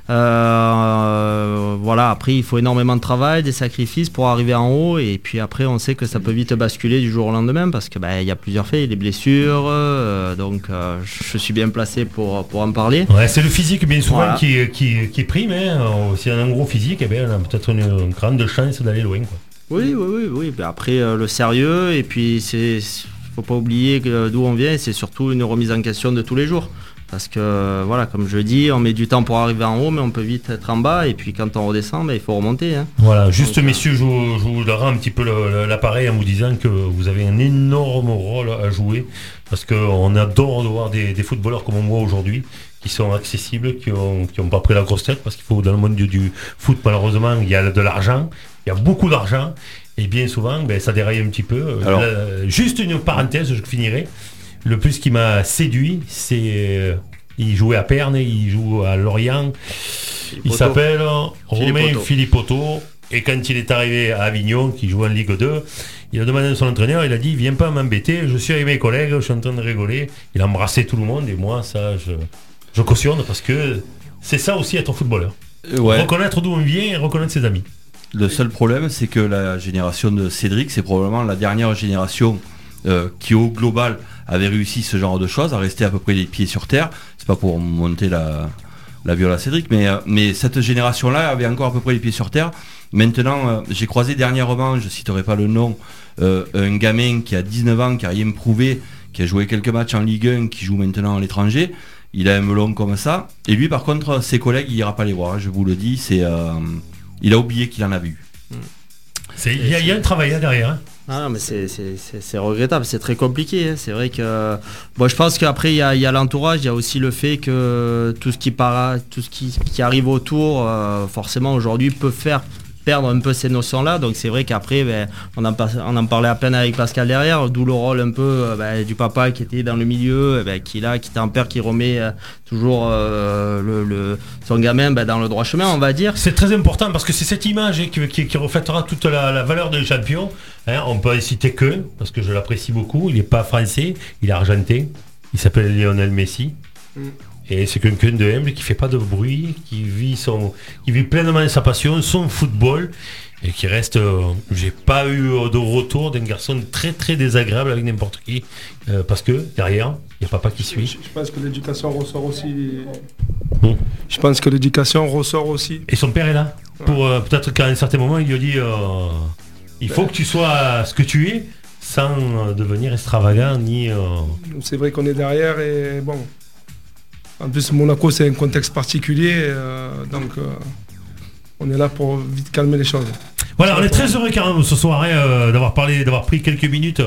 Euh, voilà, après il faut énormément de travail, des sacrifices pour arriver en haut et puis après on sait que ça peut vite basculer du jour au lendemain parce que ben, y a plusieurs faits, les blessures, euh, donc euh, je suis bien placé pour, pour en parler. Ouais, c'est le physique bien souvent voilà. qui, qui, qui prime, hein. Si on a un gros physique, eh bien, on a peut-être une, une grande chance d'aller loin, quoi. Oui, oui, oui, oui. Ben après euh, le sérieux et puis c'est, faut pas oublier que, d'où on vient. C'est surtout une remise en question de tous les jours. Parce que, voilà, comme je dis, on met du temps pour arriver en haut, mais on peut vite être en bas. Et puis quand on redescend, ben, il faut remonter. Hein. Voilà, juste Donc, messieurs, je vous, je vous rends un petit peu le- le- l'appareil en vous disant que vous avez un énorme rôle à jouer. Parce qu'on adore de voir des, des footballeurs comme moi aujourd'hui, qui sont accessibles, qui n'ont qui ont pas pris la grosse tête. Parce qu'il faut, dans le monde du, du foot, malheureusement, il y a de l'argent. Il y a beaucoup d'argent. Et bien souvent, ben, ça déraille un petit peu. Alors, Là, juste une parenthèse, je finirai. Le plus qui m'a séduit, c'est... Euh, il jouait à Perne, il joue à Lorient. Il s'appelle Romain Philippotto. Et quand il est arrivé à Avignon, qui joue en Ligue deux, il a demandé à son entraîneur, il a dit, viens pas m'embêter, je suis avec mes collègues, je suis en train de rigoler. Il a embrassé tout le monde, et moi, ça, je, je cautionne, parce que c'est ça aussi être footballeur. Ouais. Reconnaître d'où on vient et reconnaître ses amis. Le seul problème, c'est que la génération de Cédric, c'est probablement la dernière génération euh, qui, au global, avait réussi ce genre de choses, à rester à peu près les pieds sur terre. C'est pas pour monter la, la viole à Cédric, mais, euh, mais cette génération-là avait encore à peu près les pieds sur terre. Maintenant, euh, j'ai croisé dernièrement, je citerai pas le nom, euh, un gamin qui a dix-neuf ans, qui a rien prouvé, qui a joué quelques matchs en Ligue un, qui joue maintenant à l'étranger. Il a un melon comme ça. Et lui, par contre, ses collègues, il ira pas les voir, hein, je vous le dis. C'est, euh, il a oublié qu'il en avait eu. Il y, y a un travail là derrière. Hein. Ah non, mais c'est, c'est, c'est, c'est regrettable, c'est très compliqué. Hein. C'est vrai que bon, je pense qu'après il y a, il y a l'entourage, il y a aussi le fait que tout ce qui para, tout ce qui, qui arrive autour, euh, forcément aujourd'hui peut faire perdre un peu ces notions-là. Donc c'est vrai qu'après, ben, on, en, on en parlait à peine avec Pascal derrière, d'où le rôle un peu ben, du papa qui était dans le milieu, ben, qui là, qui tempère, qui remet euh, toujours euh, le, le, son gamin ben, dans le droit chemin, on va dire. C'est très important parce que c'est cette image hein, qui, qui, qui reflètera toute la, la valeur d'un champion. Hein, on peut en citer que, parce que je l'apprécie beaucoup, il n'est pas français, il est argentin, il s'appelle Lionel Messi. Mm. Et c'est quelqu'un de humble qui fait pas de bruit, qui vit son, qui vit pleinement sa passion, son football, et qui reste. Euh, j'ai pas eu de retour d'un garçon très très désagréable avec n'importe qui, euh, parce que derrière, il y a papa qui suit. Je, je pense que l'éducation ressort aussi. Mmh. Je pense que l'éducation ressort aussi. Et son père est là pour euh, peut-être qu'à un certain moment il lui a dit, euh, il faut que tu sois ce que tu es, sans euh, devenir extravagant ni. Euh... C'est vrai qu'on est derrière et bon. En plus, Monaco, c'est un contexte particulier, euh, donc euh, on est là pour vite calmer les choses. Voilà, on est très heureux quand même ce soir hein, euh, d'avoir parlé, d'avoir pris quelques minutes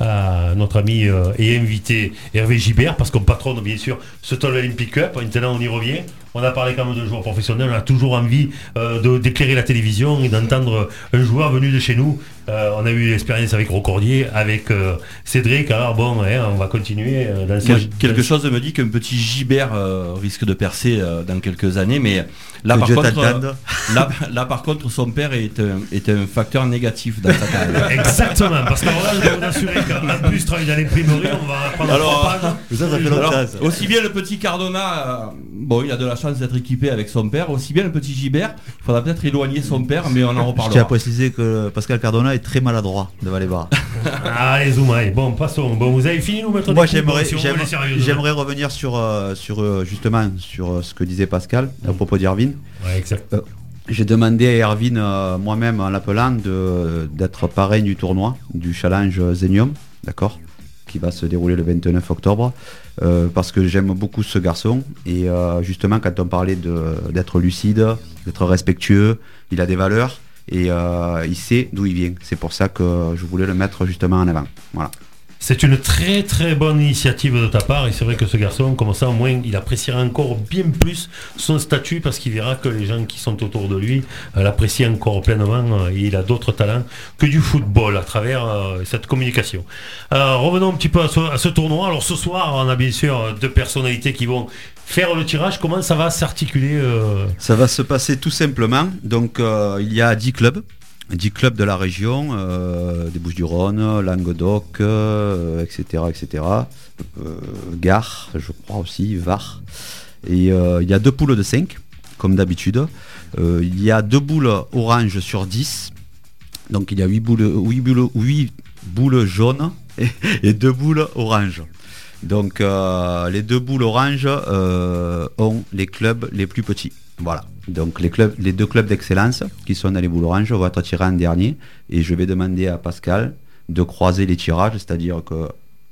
à notre ami euh, et invité Hervé Gibert, parce qu'on patronne bien sûr ce Toll Olympic Cup. Maintenant, on y revient. On a parlé quand même de joueurs professionnels. On a toujours envie euh, de, d'éclairer la télévision et d'entendre un joueur venu de chez nous. Euh, on a eu l'expérience avec Rocordier, avec euh, Cédric. Alors bon, hein, on va continuer. Euh, dans Quel, ce... Quelque chose me dit qu'un petit Gibert euh, risque de percer euh, dans quelques années, mais là par, contre, euh, là, là par contre, son père est un, est un facteur négatif dans sa carrière. Exactement, parce que là, je peux vous assurer qu'en plus, travailler dans l'imprimerie, on va prendre alors, un ça, ça fait alors, aussi bien le petit Cardona, euh, bon, il a de la chance d'être équipé avec son père, aussi bien le petit Gibert, il faudra peut-être éloigner son père, mais on en reparlera. Je tiens à préciser que Pascal Cardona est très maladroit devant les barres. Allez, Zoumaï, bon, passons. Bon, vous avez fini de nous mettre Moi, des j'aimerais, coups, j'aimerais, j'aimerais revenir sur, euh, sur euh, justement sur euh, ce que disait Pascal à propos d'Irvine. Ouais, exact. Euh, j'ai demandé à Irvine euh, moi-même en l'appelant de, d'être parrain du tournoi, du challenge Zenium, d'accord, qui va se dérouler le vingt-neuf octobre, euh, parce que j'aime beaucoup ce garçon et euh, justement quand on parlait de, d'être lucide, d'être respectueux, il a des valeurs. Et euh, il sait d'où il vient. C'est pour ça que je voulais le mettre justement en avant. Voilà. C'est une très très bonne initiative de ta part et c'est vrai que ce garçon, comme ça au moins, il appréciera encore bien plus son statut parce qu'il verra que les gens qui sont autour de lui euh, l'apprécient encore pleinement et il a d'autres talents que du football à travers euh, cette communication. Euh, revenons un petit peu à ce, à ce tournoi. Alors ce soir, on a bien sûr deux personnalités qui vont faire le tirage. Comment ça va s'articuler euh... Ça va se passer tout simplement. Donc euh, il y a dix clubs. dix clubs de la région, euh, des Bouches-du-Rhône, Languedoc, euh, et cetera, et cetera. Euh, Gard, je crois aussi, Var. Et euh, il y a deux poules de cinq, comme d'habitude. Euh, il y a deux boules orange sur dix. Donc il y a huit boules, huit boules, huit boules jaunes et, et deux boules orange. Donc euh, les deux boules orange euh, ont les clubs les plus petits. Voilà. Donc les, clubs, les deux clubs d'excellence qui sont dans les boules orange vont être tirés en dernier et je vais demander à Pascal de croiser les tirages, c'est-à-dire que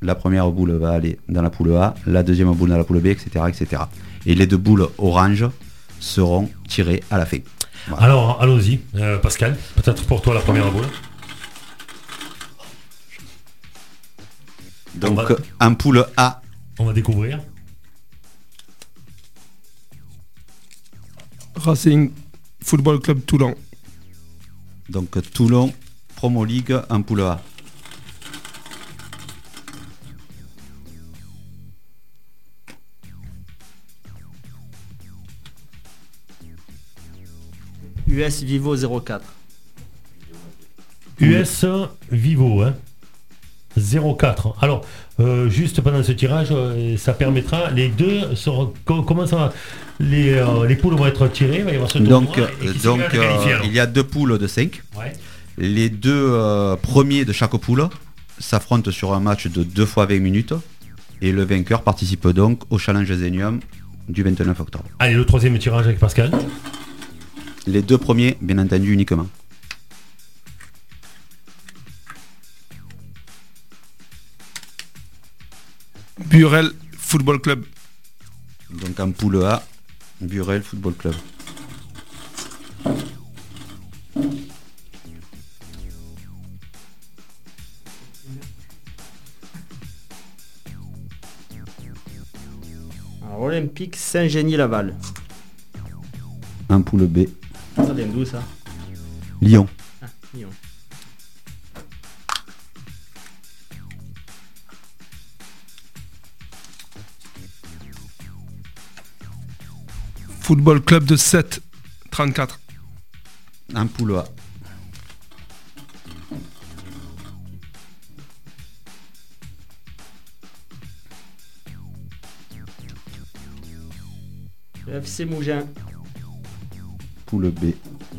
la première boule va aller dans la poule A, la deuxième boule dans la poule B, et cetera, et cetera. Et les deux boules orange seront tirées à la fin. Voilà. Alors, allons-y, euh, Pascal, peut-être pour toi la première boule. Donc, va... en poule A. On va découvrir. Racing Football Club Toulon. Donc, Toulon, Promo League en poule A. U S Vivo zéro quatre. U S Vivo, hein zéro quatre. Alors, euh, juste pendant ce tirage, euh, ça permettra, les deux, seront, comment ça va, les, euh, les poules vont être tirées, il va y avoir ce donc, tournoi, euh, donc euh, il y a deux poules de cinq. Ouais. Les deux euh, premiers de chaque poule s'affrontent sur un match de deux fois vingt minutes et le vainqueur participe donc au Challenge Zenium du vingt-neuf octobre. Allez, le troisième tirage avec Pascal. Les deux premiers, bien entendu, uniquement. Burel Football Club. Donc en poule A, Burel Football Club. Alors, Olympique Saint-Génie-Laval. En poule B. Ça vient d'où ça? Lyon. Ah, Lyon. Football Club de sept trente-quatre. En poule A. F C Mougins. Poule B.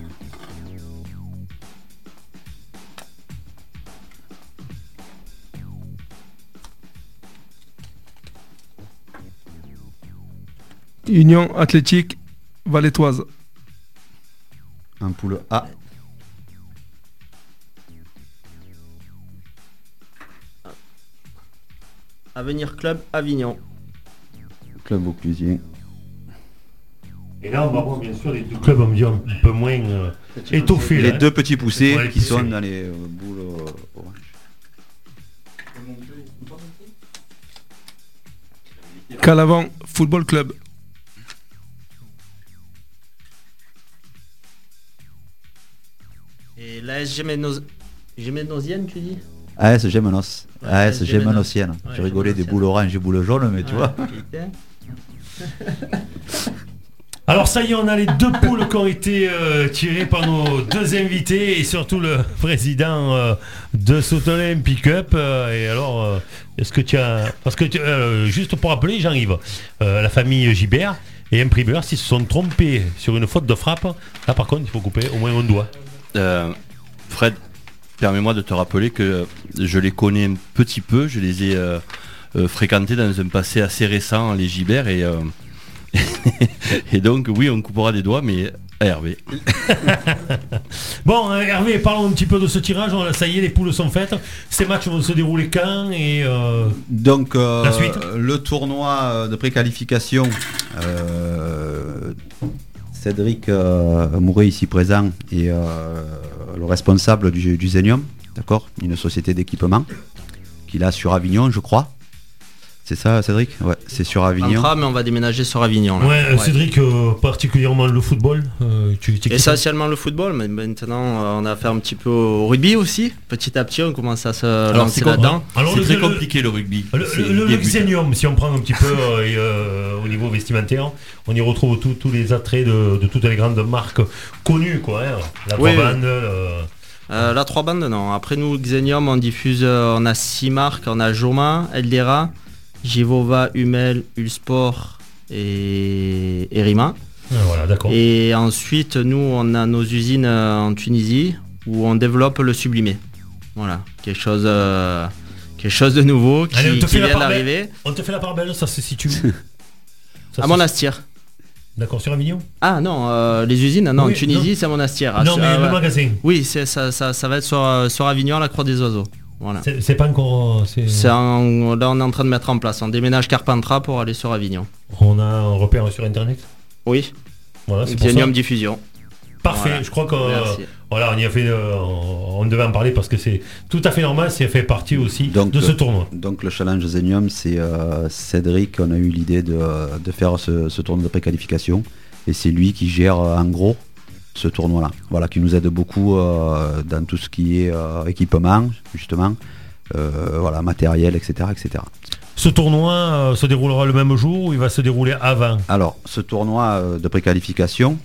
Union Athlétique Valettoise. En poule A. Avenir Club Avignon. Club Vauclusien. Et là, on va voir bien sûr les deux clubs un peu moins euh, étoffés. Les là, deux hein. petits poussés Ouais, qui poussés. sont dans les euh, boules euh, orange. Calavan Football Club. Et l'A S Gémenos... Gémenosienne, tu dis? A S Gémenos. Ouais, A S Gémenosienne. Ouais, J'ai rigolé des Gémenosienne. boules oranges et boules jaunes, mais tu Ouais, vois. putain. Alors ça y est, on a les deux poules qui ont été euh, tirées par nos deux invités et surtout le président euh, de Sautelin Pick-up. Euh, et alors, euh, est-ce que tu as... Parce que, tu- euh, juste pour rappeler, Jean-Yves, euh, la famille Gibert et Imprimeur, s'ils se sont trompés sur une faute de frappe, là par contre, il faut couper au moins un doigt. Euh, Fred, permets-moi de te rappeler que je les connais un petit peu, je les ai euh, euh, fréquentés dans un passé assez récent, les Gibert, et, euh, et donc oui, on coupera des doigts, mais à Hervé. Bon, euh, Hervé, parlons un petit peu de ce tirage. On- Ça y est, les poules sont faites. Ces matchs vont se dérouler quand et euh, Donc euh, la suite le tournoi de préqualification, euh, Cédric euh, Mouret ici présent est euh, le responsable du, du Zenium, d'accord, une société d'équipement qu'il a sur Avignon, je crois. C'est ça, Cédric? Ouais, c'est sur Avignon. Entra, mais on va déménager sur Avignon. là. Ouais, euh, Cédric, euh, particulièrement le football. euh, tu, tu- Essentiellement le football, mais maintenant euh, on a fait un petit peu au rugby aussi. Petit à petit, on commence à se lancer c'est com- là-dedans. Alors, c'est le- très le- compliqué le rugby. Le, C'est le- le début. Xenium, si on prend un petit peu euh, et, euh, au niveau vestimentaire, on y retrouve tout- tous les attraits de, de toutes les grandes marques connues, quoi. Hein. La Oui, trois oui. bandes, euh, Euh, la trois bandes, non. Après nous, Xenium, on diffuse, euh, on a six marques. On a Joma, Eldera, Givova, Hummel, Ulsport et, et Rima. ah, voilà, d'accord. Et ensuite, nous, on a nos usines euh, en Tunisie où on développe le sublimé. Voilà, quelque chose, euh, quelque chose de nouveau qui, Allez, on te qui fait la vient part d'arriver. belle. On te fait la part belle, ça se situe. Ça À se- Monastir. D'accord, sur Avignon. Ah non, euh, les usines, non, Oui, en Tunisie, non. c'est à Monastir. Ah, Non, mais ah, le ouais. magasin. Oui, c'est, ça, ça, ça va être sur, euh, sur Avignon, la Croix des Oiseaux. Voilà. C'est, c'est pas encore... C'est... C'est un, là, on est en train de mettre en place. On déménage Carpentras pour aller sur Avignon. On a un repère sur Internet. Oui. Voilà, c'est Xenium Diffusion. Parfait, Voilà. je crois qu'on voilà, on y a fait, euh, on devait en parler parce que c'est tout à fait normal, c'est fait partie aussi donc, de ce tournoi. Donc le challenge Xenium, c'est euh, Cédric, on a eu l'idée de, de faire ce, ce tournoi de préqualification et c'est lui qui gère euh, en gros ce tournoi-là. Voilà, qui nous aide beaucoup euh, dans tout ce qui est euh, équipement, justement, euh, voilà, matériel, et cetera, et cetera. Ce tournoi euh, se déroulera le même jour ou il va se dérouler avant? Alors, ce tournoi euh, de préqualification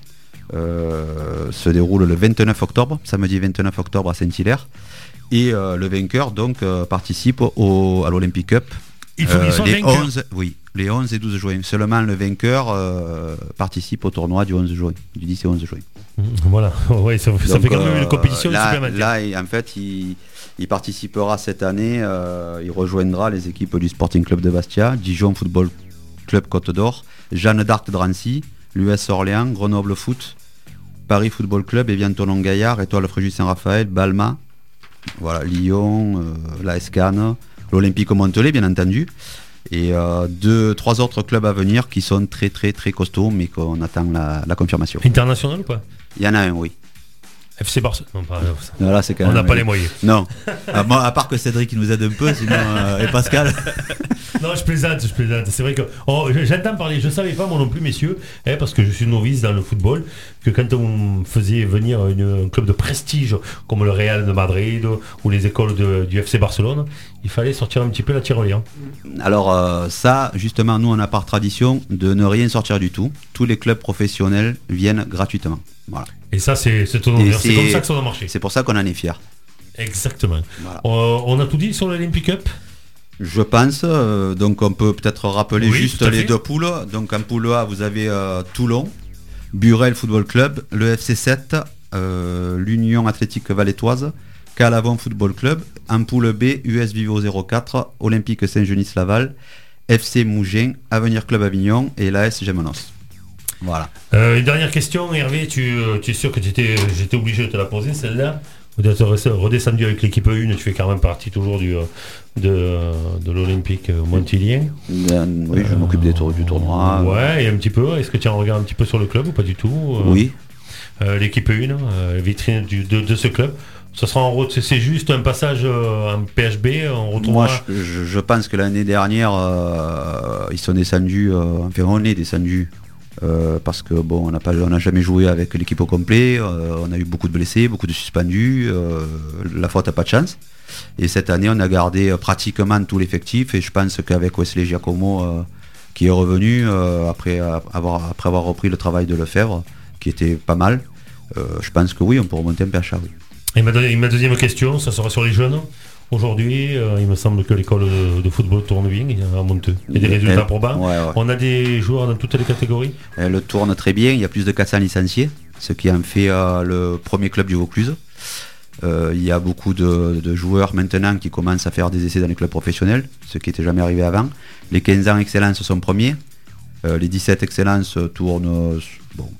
euh, se déroule le vingt-neuf octobre, samedi vingt-neuf octobre à Saint-Hilaire. Et euh, le vainqueur donc euh, participe au, à l'Olympic Cup. Il faut qu'il soit les vainqueur. onze, oui, les onze et douze juin. Seulement le vainqueur euh, participe au tournoi du onze juin, du dix et onze juin. Voilà, ouais, ça, ça Donc, fait quand même euh, une compétition là, supplémentaire. là, en fait, il, il participera cette année, euh, il rejoindra les équipes du Sporting Club de Bastia, Dijon Football Club Côte d'Or, Jeanne d'Arc de Drancy, l'U S Orléans, Grenoble Foot, Paris Football Club, Evian Tonon Gaillard, Étoile Fréjus Saint-Raphaël, Balma, voilà, Lyon, euh, la S C A N, l'Olympique Montelet bien entendu, et euh, deux, trois autres clubs à venir qui sont très très très costauds mais qu'on attend la, la confirmation. International ou pas? Il y en a un, oui. F C Barcelone. Non, pas, non, là, c'est quand on n'a même, pas les moyens. Non. à, moi, à part que Cédric qui nous aide un peu, sinon euh, et Pascal. Non, je plaisante, je plaisante. C'est vrai que oh, j'entends parler. Je savais pas moi non plus, messieurs, hein, parce que je suis novice dans le football, que quand on faisait venir une, un club de prestige comme le Real de Madrid ou les écoles de, du F C Barcelone, il fallait sortir un petit peu la tirelire. Alors euh, ça, justement, nous on a par tradition de ne rien sortir du tout. Tous les clubs professionnels viennent gratuitement. Voilà. Et ça, c'est, c'est, c'est, c'est comme ça que ça doit marcher. C'est pour ça qu'on en est fiers. Exactement. Voilà. Euh, on a tout dit sur l'Olympic Cup? Je pense. Euh, donc on peut peut-être rappeler oui, juste les deux poules. Donc en poule A, vous avez euh, Toulon, Burel Football Club, le F C sept, euh, l'Union Athlétique Valettoise, Calavon Football Club. En poule B, U S Vivo zéro quatre, Olympique Saint-Genis-Laval, F C Mougins, Avenir Club Avignon et l'A S Gémenos. Voilà. Euh, une dernière question, Hervé, tu, tu es sûr que tu étais, j'étais obligé de te la poser, celle-là. Vous êtes redescendu avec l'équipe un, tu fais quand même partie toujours du, de, de l'Olympique Montilien. Ben, oui, je euh, m'occupe des tours du tournoi. Ouais, et un petit peu. Est-ce que tu en regardes un petit peu sur le club ou pas du tout? Oui. Euh, l'équipe un, euh, vitrine du, de, de ce club. Ça sera en route, c'est juste un passage euh, en P H B, on retrouvera... Moi, je, je pense que l'année dernière, euh, ils sont descendus, euh, enfin on est descendus. Euh, parce que bon, on n'a pas, on n'a jamais joué avec l'équipe au complet, euh, on a eu beaucoup de blessés, beaucoup de suspendus, euh, la faute n'a pas de chance. Et cette année, on a gardé euh, pratiquement tout l'effectif et je pense qu'avec Wesley Giacomo euh, qui est revenu euh, après, avoir, après avoir repris le travail de Lefebvre, qui était pas mal, euh, je pense que oui, on peut remonter un P H A. Oui. Et ma, ma deuxième question, ça sera sur les jeunes. Aujourd'hui, euh, il me semble que l'école de, de football tourne bien à Monteux. Il y a des résultats probants. Ouais, ouais. On a des joueurs dans toutes les catégories. Elle tourne très bien, il y a plus de quatre cents licenciés, ce qui en fait euh, le premier club du Vaucluse. Euh, il y a beaucoup de, de joueurs maintenant qui commencent à faire des essais dans les clubs professionnels, ce qui n'était jamais arrivé avant. Les quinze ans Excellence sont premiers. Euh, les dix-sept Excellence tournent bon,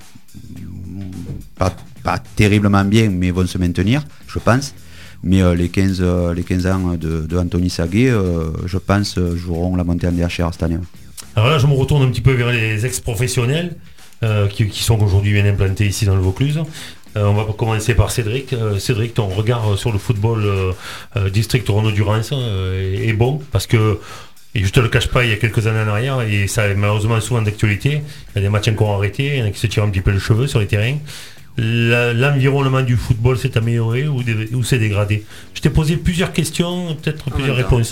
pas, pas terriblement bien, mais vont se maintenir, je pense. Mais euh, les, quinze, euh, les quinze ans de, de Anthony Saguet, euh, je pense, euh, joueront la montée en D H R cette année. Alors là, je me retourne un petit peu vers les ex-professionnels euh, qui, qui sont aujourd'hui bien implantés ici dans le Vaucluse. Euh, on va commencer par Cédric. Euh, Cédric, ton regard sur le football euh, euh, district Renaud-Durance euh, est, est bon parce que, et je te le cache pas, il y a quelques années en arrière, et ça est malheureusement souvent d'actualité, il y a des matchs encore arrêtés, il y en a qui se tirent un petit peu le cheveu sur les terrains. La, l'environnement du football s'est amélioré ou, dé, ou s'est dégradé? Je t'ai posé plusieurs questions, peut-être en plusieurs réponses.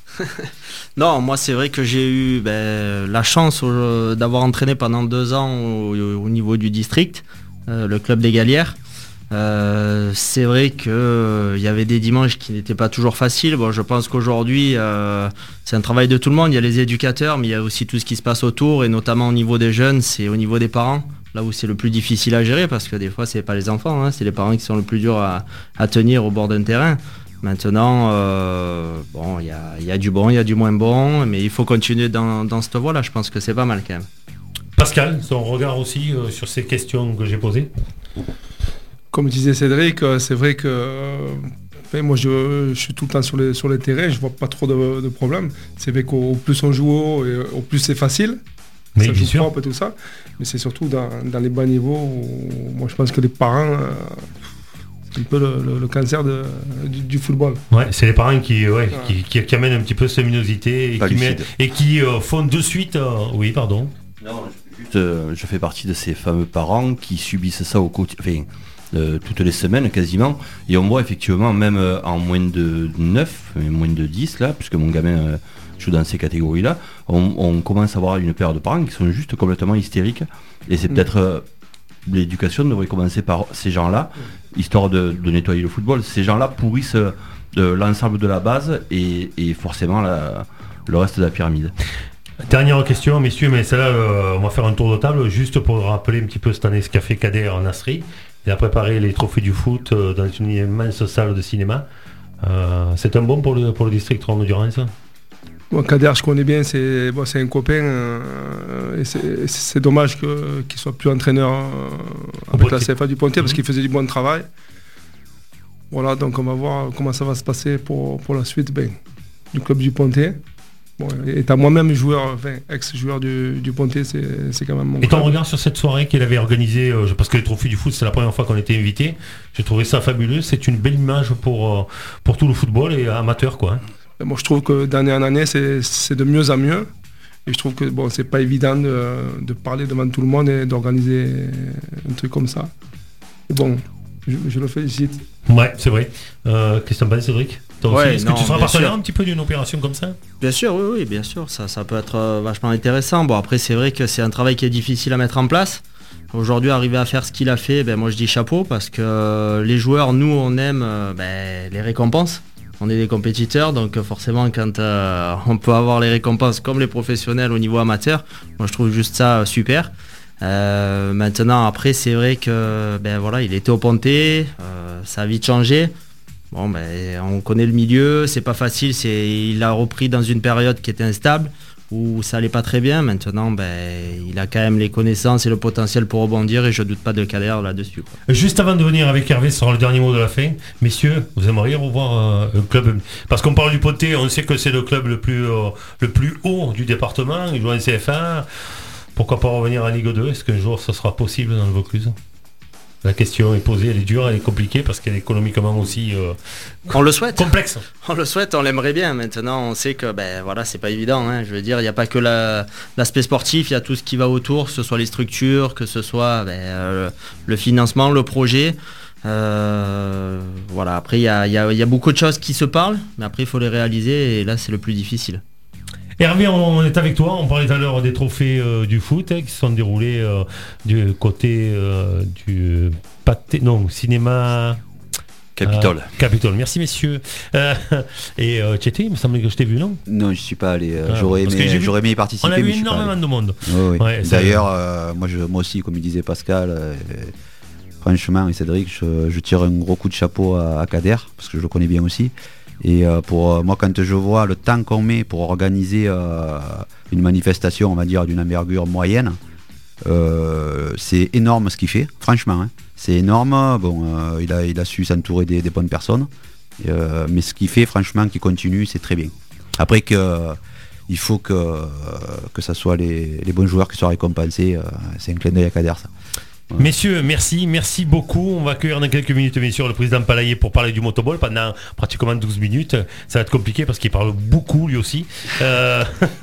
Non, moi c'est vrai que j'ai eu ben, la chance euh, d'avoir entraîné pendant deux ans au, au niveau du district, euh, le club des Galières. Euh, c'est vrai qu'il euh, y avait des dimanches qui n'étaient pas toujours faciles. Bon, je pense qu'aujourd'hui euh, c'est un travail de tout le monde. Il y a les éducateurs, mais il y a aussi tout ce qui se passe autour, et notamment au niveau des jeunes, c'est au niveau des parents. Là où c'est le plus difficile à gérer, parce que des fois c'est pas les enfants, hein, c'est les parents qui sont le plus durs à, à tenir au bord d'un terrain. Maintenant, euh, bon, il y a, y a du bon, il y a du moins bon, mais il faut continuer dans, dans cette voie-là. Je pense que c'est pas mal quand même. Pascal, son regard aussi euh, sur ces questions que j'ai posées. Comme disait Cédric, c'est vrai que Enfin, moi, je, je suis tout le temps sur les, sur les terrains, je vois pas trop de, de problèmes. C'est vrai qu'au plus on joue haut, et au plus c'est facile. Mais ça bien joue sûr. propre et tout ça. Mais c'est surtout dans, dans les bas niveaux où, moi, je pense que les parents, euh, c'est un peu le, le, le cancer de, du, du football. Ouais, c'est les parents qui, ouais, Ouais. qui, qui, qui amènent un petit peu cette luminosité et Pas qui, lucide. mettent- et qui euh, font de suite. euh, oui, pardon. Non, juste, euh, je fais partie de ces fameux parents qui subissent ça au quotidien, enfin, euh, toutes les semaines quasiment. Et on voit effectivement, même euh, en moins de neuf, mais moins de dix là, puisque mon gamin euh, joue dans ces catégories-là, on, on commence à avoir une paire de parents qui sont juste complètement hystériques. Et c'est Mm. peut-être euh, l'éducation devrait commencer par ces gens-là, histoire de, de nettoyer le football. Ces gens-là pourrissent euh, de l'ensemble de la base et, et forcément la- le reste de la pyramide. Dernière question, messieurs, mais celle-là, euh, on va faire un tour de table juste pour rappeler un petit peu cette année ce qu'a fait Kader en Nasri. Il a préparé les trophées du foot euh, dans une immense salle de cinéma. Euh, c'est un bon pour le, pour le district Ronde-Durance. Bon, Kader, je connais bien, c'est bon, c'est un copain. Euh, et c'est c'est dommage que- qu'il soit plus entraîneur euh, avec la C F A du Pontier parce qu'il faisait du bon travail. Voilà, donc on va voir comment ça va se passer pour, pour la suite ben, du club du Pontier. Bon, étant moi-même joueur, enfin, ex-joueur du, du Pontier, c'est c'est quand même mon Et ton club. regard sur cette soirée qu'il avait organisée, euh, parce que les trophées du foot, c'est la première fois qu'on était invité. J'ai trouvé ça fabuleux. C'est une belle image pour, euh, pour tout le football et amateur, quoi. Et moi, je trouve que d'année en année, c'est c'est de mieux en mieux. Et je trouve que bon, c'est pas évident de, de parler devant tout le monde et d'organiser un truc comme ça. Et bon, je, je le félicite. Ouais, c'est vrai. Euh, Qu'est-ce que t'en penses, Cédric? Toi aussi, Ouais, est-ce que non, tu seras bien partenaire sûr. un petit peu d'une opération comme ça? Bien sûr, oui, oui, bien sûr, ça, ça peut être euh, vachement intéressant. Bon, après, c'est vrai que c'est un travail qui est difficile à mettre en place. Aujourd'hui, arriver à faire ce qu'il a fait, ben, moi je dis chapeau, parce que euh, les joueurs, nous, on aime euh, ben, les récompenses. On est des compétiteurs, donc euh, forcément, quand euh, on peut avoir les récompenses comme les professionnels au niveau amateur, moi je trouve juste ça euh, super. Euh, maintenant, après, c'est vrai que ben voilà, il était au Pontet, euh, ça a vite changé. Bon, ben, on connaît le milieu, c'est pas facile. C'est, il a repris dans une période qui était instable, où ça allait pas très bien. Maintenant, ben, il a quand même les connaissances et le potentiel pour rebondir, et je doute pas de Kader là-dessus, quoi. Juste avant de venir avec Hervé, ce sera le dernier mot de la fin. Messieurs, vous aimeriez revoir euh, un club? Parce qu'on parle du Pontet, on sait que c'est le club le plus, euh, le plus haut du département. Il joue en C F A. Pourquoi pas revenir en Ligue deux? Est-ce qu'un jour ça sera possible dans le Vaucluse? La question est posée, elle est dure, elle est compliquée parce qu'elle est économiquement aussi euh, On le souhaite. complexe. On le souhaite, on l'aimerait bien. Maintenant, on sait que ben voilà, c'est pas évident, hein. Je veux dire, il n'y a pas que la- l'aspect sportif, il y a tout ce qui va autour, que ce soit les structures, que ce soit ben, euh, le financement, le projet. Euh, voilà. Après, il y a, il y a- il y a beaucoup de choses qui se parlent, mais après, il faut les réaliser, et là, c'est le plus difficile. Hervé, on est avec toi. On parlait tout à l'heure des trophées euh, du foot hein, qui se sont déroulés euh, du côté euh, du pâté, non, cinéma. Capitole. Euh, Capitole. Merci messieurs. Euh, et euh, tu étais, il me semble que je t'ai vu, non? Non, je suis pas allé. euh, Ah, j'aurais parce que aimé, j'ai vu- j'aurais aimé y participer. On a mais vu je suis pas énormément allé. de monde. Oui, oui. Ouais, ça- D'ailleurs, euh, moi, je, moi aussi, comme il disait Pascal, euh, franchement, et Cédric, je, je tire un gros coup de chapeau à, à Kader, parce que je le connais bien aussi. Et euh, pour euh, moi, quand je vois le temps qu'on met pour organiser euh, une manifestation, on va dire, d'une envergure moyenne, euh, c'est énorme ce qu'il fait, franchement. Hein. C'est énorme. Bon, euh, il, a, il a su s'entourer des, des bonnes personnes. Et, euh, mais ce qu'il fait, franchement, qui continue, c'est très bien. Après que euh, il faut que, euh, que ça soit les, les bons joueurs qui soient récompensés. Euh, c'est un clin d'œil à Kader, ça. Voilà. Messieurs, merci, merci beaucoup. On va accueillir dans quelques minutes, bien sûr, le président Palaillé pour parler du motoball pendant pratiquement douze minutes. Ça va être compliqué parce qu'il parle beaucoup lui aussi. Euh...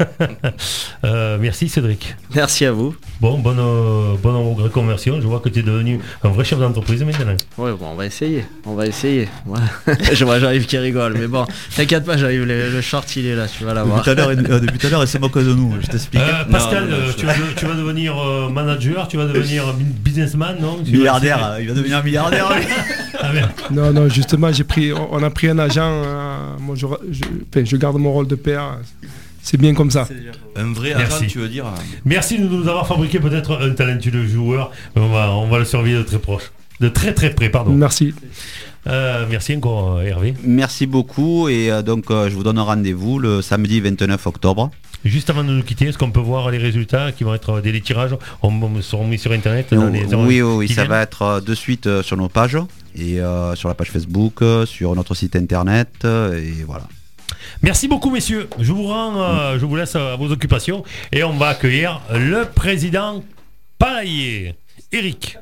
euh, merci Cédric. Merci à vous. Bon, bonne, euh, bonne reconversion. Je vois que tu es devenu un vrai chef d'entreprise maintenant. Ouais, bon, on va essayer. On va essayer. Ouais. Je vois Jean-Yves qui rigole, mais bon, t'inquiète pas, Jean-Yves, le, le short il est là, tu vas l'avoir. Depuis tout à l'heure, il- euh, depuis tout à l'heure, il se moque de nous, je t'explique. Euh, Pascal, Non, non, euh, je- tu, vas de- tu vas devenir euh, manager, tu vas devenir businessman, non? Tu vas Milliardaire, essayer- euh, il va devenir milliardaire. lui. Ah, merde. Non, non, justement, j'ai pris, on a pris un agent. euh, moi, je, je, enfin, je garde mon rôle de père. C'est bien comme ça. Un vrai Merci. agent, tu veux dire? Merci de nous avoir fabriqué peut-être un talentueux joueur. On va, on va le surveiller de très proche. De très très près, pardon. Merci. Euh, merci encore Hervé. Merci beaucoup et euh, donc euh, je vous donne un rendez-vous le samedi vingt-neuf octobre. Juste avant de nous quitter, est-ce qu'on peut voir les résultats qui vont être des tirages on, on seront mis sur internet dans les Oui, oui, oui ça va être euh, de suite euh, sur nos pages et euh, sur la page Facebook, euh, sur notre site internet euh, et voilà. Merci beaucoup messieurs. Je vous rends, euh, je vous laisse à vos occupations et on va accueillir le président Palaillé, Eric.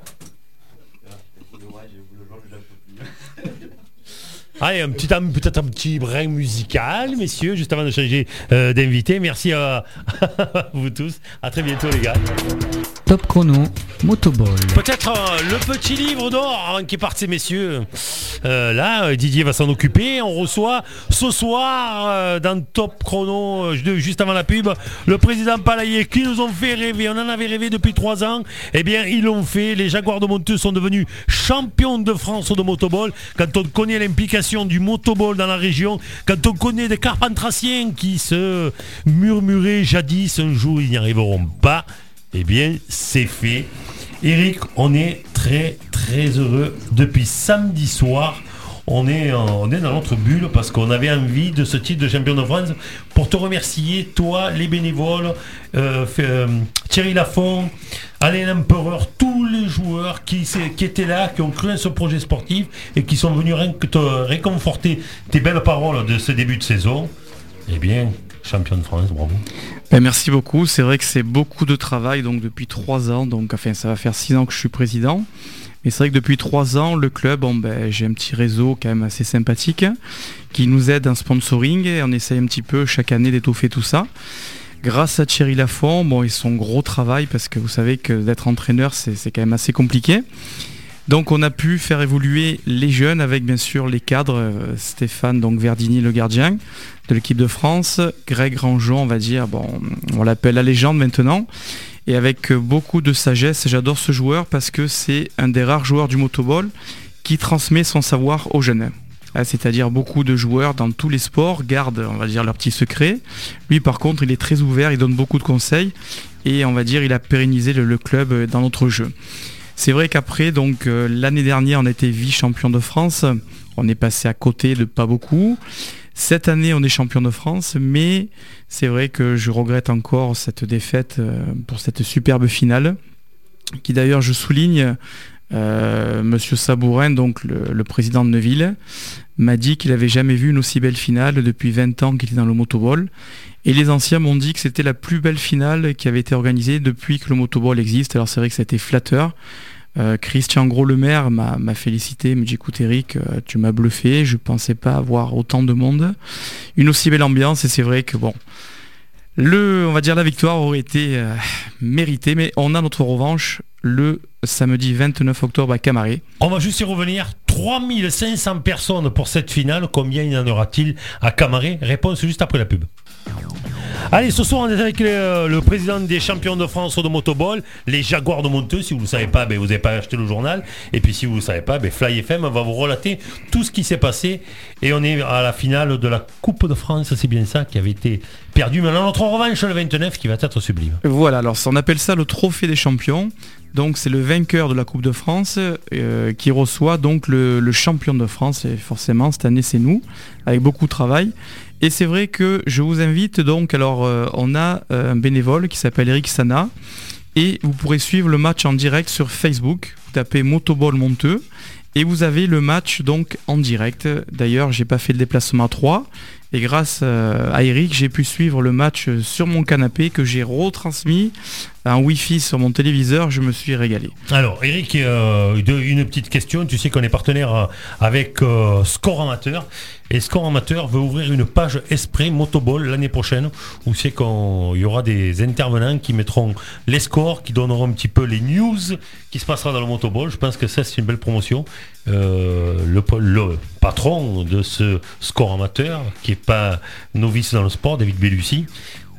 Allez, un petit, peut-être un petit brin musical, messieurs, juste avant de changer euh, d'invité. Merci à, à vous tous. À très bientôt, les gars. Top chrono, Motoball. Peut-être euh, le petit livre d'or avant qu'ils partent, ces messieurs. Euh, là, Didier va s'en occuper. On reçoit ce soir, euh, dans Top chrono, euh, juste avant la pub, le président Palaillé qui nous ont fait rêver. On en avait rêvé depuis trois ans. Eh bien, ils l'ont fait. Les Jaguars de Monteux sont devenus champions de France de motoball. Quand on connaît l'implication du motoball dans la région, quand on connaît des carpentraciens qui se murmuraient jadis un jour ils n'y arriveront pas, eh bien c'est fait. Eric, on est très très heureux depuis samedi soir. On est, on est dans notre bulle parce qu'on avait envie de ce titre de champion de France. Pour te remercier, toi, les bénévoles, euh, euh, Thierry Lafont, Alain Empereur, tous les joueurs qui, qui étaient là, qui ont cru à ce projet sportif et qui sont venus rien que te réconforter tes belles paroles de ce début de saison. Eh bien, champion de France, bravo. Ben merci beaucoup. C'est vrai que c'est beaucoup de travail donc depuis trois ans. Donc enfin, ça va faire six ans que je suis président. Mais c'est vrai que depuis trois ans, le club, bon, ben, j'ai un petit réseau quand même assez sympathique qui nous aide en sponsoring et on essaye un petit peu chaque année d'étoffer tout ça. Grâce à Thierry Lafont, bon, et son gros travail, parce que vous savez que d'être entraîneur, c'est, c'est quand même assez compliqué. Donc on a pu faire évoluer les jeunes avec bien sûr les cadres, euh, Stéphane donc Verdini, le gardien de l'équipe de France, Greg Rangeon, on va dire, bon, on l'appelle la légende maintenant. Et avec beaucoup de sagesse, j'adore ce joueur parce que c'est un des rares joueurs du motoball qui transmet son savoir aux jeunes. C'est-à-dire beaucoup de joueurs dans tous les sports gardent, on va dire, leurs petits secrets. Lui, par contre, il est très ouvert, il donne beaucoup de conseils et on va dire, il a pérennisé le, le club dans notre jeu. C'est vrai qu'après, donc euh, l'année dernière, on a été vice-champion de France. On est passé à côté de pas beaucoup. Cette année, on est champion de France, mais c'est vrai que je regrette encore cette défaite euh, pour cette superbe finale, qui d'ailleurs, je souligne, euh, Monsieur Sabourin, donc le, le président de Neuville, m'a dit qu'il n'avait jamais vu une aussi belle finale depuis vingt ans qu'il était dans le motoball. Et les anciens m'ont dit que c'était la plus belle finale qui avait été organisée depuis que le motoball existe. Alors c'est vrai que ça a été flatteur. Euh, Christian Gros-Lemaire m'a, m'a félicité, me dit écoute Eric, euh, tu m'as bluffé, je pensais pas avoir autant de monde, une aussi belle ambiance et c'est vrai que bon, le, on va dire la victoire aurait été euh, méritée, mais on a notre revanche le samedi vingt-neuf octobre à Camaret. On va juste y revenir, trois mille cinq cents personnes pour cette finale, combien il y en aura-t-il à Camaret? Réponse juste après la pub. Allez, ce soir on est avec le, le président des champions de France de motoball, les Jaguars de Monteux. Si vous ne le savez pas, ben, vous n'avez pas acheté le journal. Et puis si vous ne le savez pas, ben, Fly F M va vous relater tout ce qui s'est passé. Et on est à la finale de la Coupe de France, c'est bien ça, qui avait été perdue. Mais on a notre revanche le vingt-neuf qui va être sublime. Voilà, alors on appelle ça le trophée des champions. Donc c'est le vainqueur de la Coupe de France euh, qui reçoit donc le, le champion de France. Et forcément cette année c'est nous, avec beaucoup de travail. Et c'est vrai que je vous invite donc, alors euh, on a euh, un bénévole qui s'appelle Eric Sana et vous pourrez suivre le match en direct sur Facebook. Vous tapez Motoball Monteux et vous avez le match donc en direct. D'ailleurs j'ai pas fait le déplacement à Troyes et grâce euh, à Eric j'ai pu suivre le match sur mon canapé que j'ai retransmis en Wi-Fi sur mon téléviseur. Je me suis régalé. Alors Eric, euh, une petite question, tu sais qu'on est partenaire avec euh, Score Amateur. Et Score Amateur veut ouvrir une page Esprit Motoball l'année prochaine où c'est qu'il y aura des intervenants qui mettront les scores, qui donneront un petit peu les news qui se passera dans le motoball. Je pense que ça c'est une belle promotion. Euh, le, le patron de ce Score Amateur, qui n'est pas novice dans le sport, David Bellucci,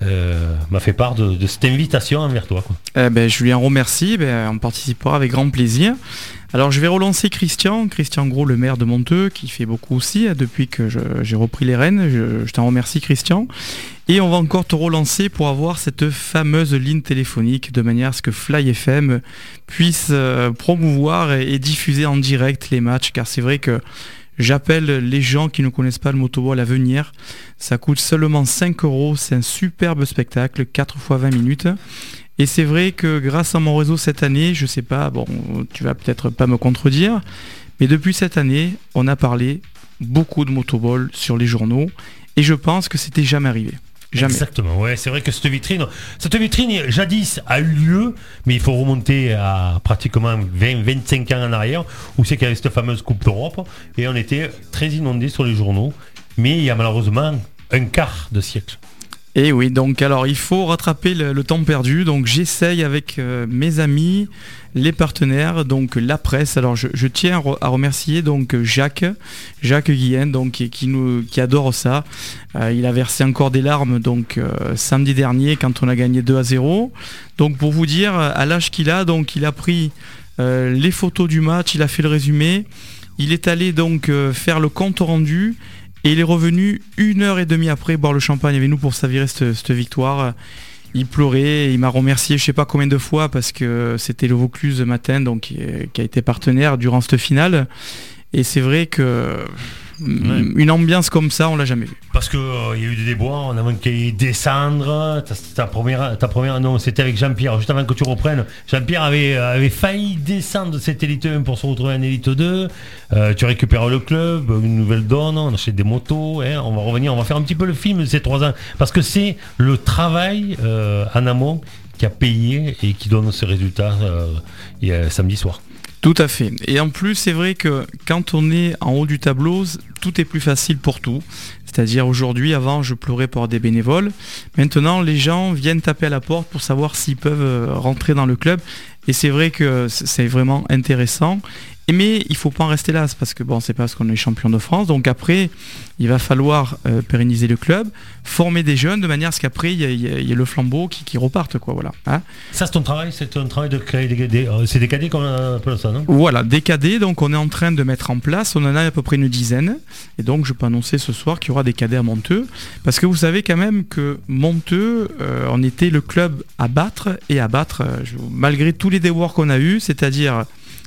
euh, m'a fait part de, de cette invitation envers toi. Quoi. Eh ben, je lui en remercie, ben, on participera avec grand plaisir. Alors je vais relancer Christian, Christian Gros, le maire de Monteux, qui fait beaucoup aussi depuis que je, j'ai repris les rênes. Je, je t'en remercie Christian. Et on va encore te relancer pour avoir cette fameuse ligne téléphonique de manière à ce que Fly F M puisse euh, promouvoir et, et diffuser en direct les matchs, car c'est vrai que j'appelle les gens qui ne connaissent pas le motoball à venir. Ça coûte seulement cinq euros, c'est un superbe spectacle, quatre fois vingt minutes. Et c'est vrai que grâce à mon réseau cette année, je sais pas, bon, tu vas peut-être pas me contredire, mais depuis cette année, on a parlé beaucoup de motoball sur les journaux, et je pense que c'était jamais arrivé. Jamais. Exactement, ouais, c'est vrai que cette vitrine, cette vitrine jadis a eu lieu, mais il faut remonter à pratiquement vingt à vingt-cinq ans en arrière, où c'est qu'il y avait cette fameuse Coupe d'Europe, et on était très inondés sur les journaux, mais il y a malheureusement un quart de siècle. Et oui, donc alors il faut rattraper le, le temps perdu, donc j'essaye avec euh, mes amis, les partenaires, donc la presse. Alors je, je tiens à remercier donc Jacques, Jacques Guillen, donc qui, qui nous qui adore ça. Euh, il a versé encore des larmes donc euh, samedi dernier quand on a gagné deux à zéro. Donc pour vous dire, à l'âge qu'il a, donc il a pris euh, les photos du match, il a fait le résumé, il est allé donc euh, faire le compte rendu. Et il est revenu une heure et demie après boire le champagne avec nous pour savourer cette, cette victoire. Il pleurait, il m'a remercié je sais pas combien de fois parce que c'était le Vaucluse matin donc qui, qui a été partenaire durant cette finale. Et c'est vrai que ouais. Une ambiance comme ça, on l'a jamais vu. Parce qu'il euh, y a eu des déboires, on a manqué descendre. Ta, ta première, ta première, non, c'était avec Jean-Pierre. Juste avant que tu reprennes, Jean-Pierre avait, avait failli descendre de cette élite un pour se retrouver en élite deux. Euh, tu récupères le club, une nouvelle donne, on achète des motos. Hein, on va revenir, on va faire un petit peu le film de ces trois ans. Parce que c'est le travail euh, en amont qui a payé et qui donne ce résultat euh, et, euh, samedi soir. Tout à fait. Et en plus, c'est vrai que quand on est en haut du tableau, tout est plus facile pour tout. C'est-à-dire aujourd'hui, avant, je pleurais pour des bénévoles. Maintenant, les gens viennent taper à la porte pour savoir s'ils peuvent rentrer dans le club. Et c'est vrai que c'est vraiment intéressant. Mais il faut pas en rester là, c'est parce que bon, c'est parce qu'on est champion de France. Donc après, il va falloir euh, pérenniser le club, former des jeunes de manière à ce qu'après il y, y, y ait le flambeau qui, qui reparte, quoi. Voilà. Hein, ça, c'est ton travail, c'est ton travail de créer des, des euh, c'est des cadets qu'on appelle ça, non? Voilà, des cadets. Donc on est en train de mettre en place. On en a à peu près une dizaine. Et donc je peux annoncer ce soir qu'il y aura des cadets à Monteux, parce que vous savez quand même que Monteux, euh, on était le club à battre et à battre euh, je, malgré tous les déboires qu'on a eu, c'est-à-dire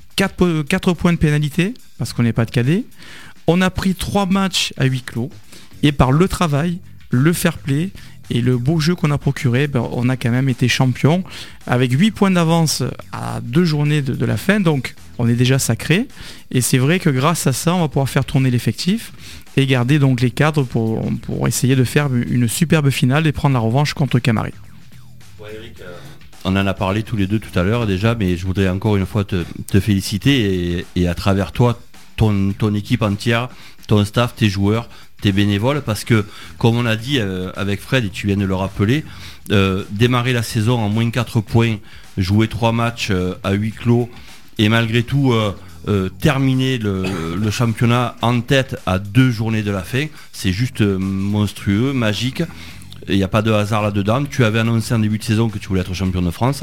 quatre points de pénalité, parce qu'on n'est pas de cadet. On a pris trois matchs à huis clos. Et par le travail, le fair play et le beau jeu qu'on a procuré, ben, on a quand même été champion. Avec huit points d'avance à deux journées de, de la fin. Donc, on est déjà sacré. Et c'est vrai que grâce à ça, on va pouvoir faire tourner l'effectif et garder donc les cadres pour, pour essayer de faire une superbe finale et prendre la revanche contre Camaret. Ouais, Eric, euh... on en a parlé tous les deux tout à l'heure déjà, mais je voudrais encore une fois te, te féliciter et, et à travers toi, ton, ton équipe entière, ton staff, tes joueurs, tes bénévoles, parce que comme on a dit euh, avec Fred, et tu viens de le rappeler, euh, démarrer la saison en moins quatre points, jouer trois matchs euh, à huis clos et malgré tout euh, euh, terminer le, le championnat en tête à deux journées de la fin, c'est juste euh, monstrueux, magique. Il n'y a pas de hasard là-dedans. Tu avais annoncé en début de saison que tu voulais être champion de France.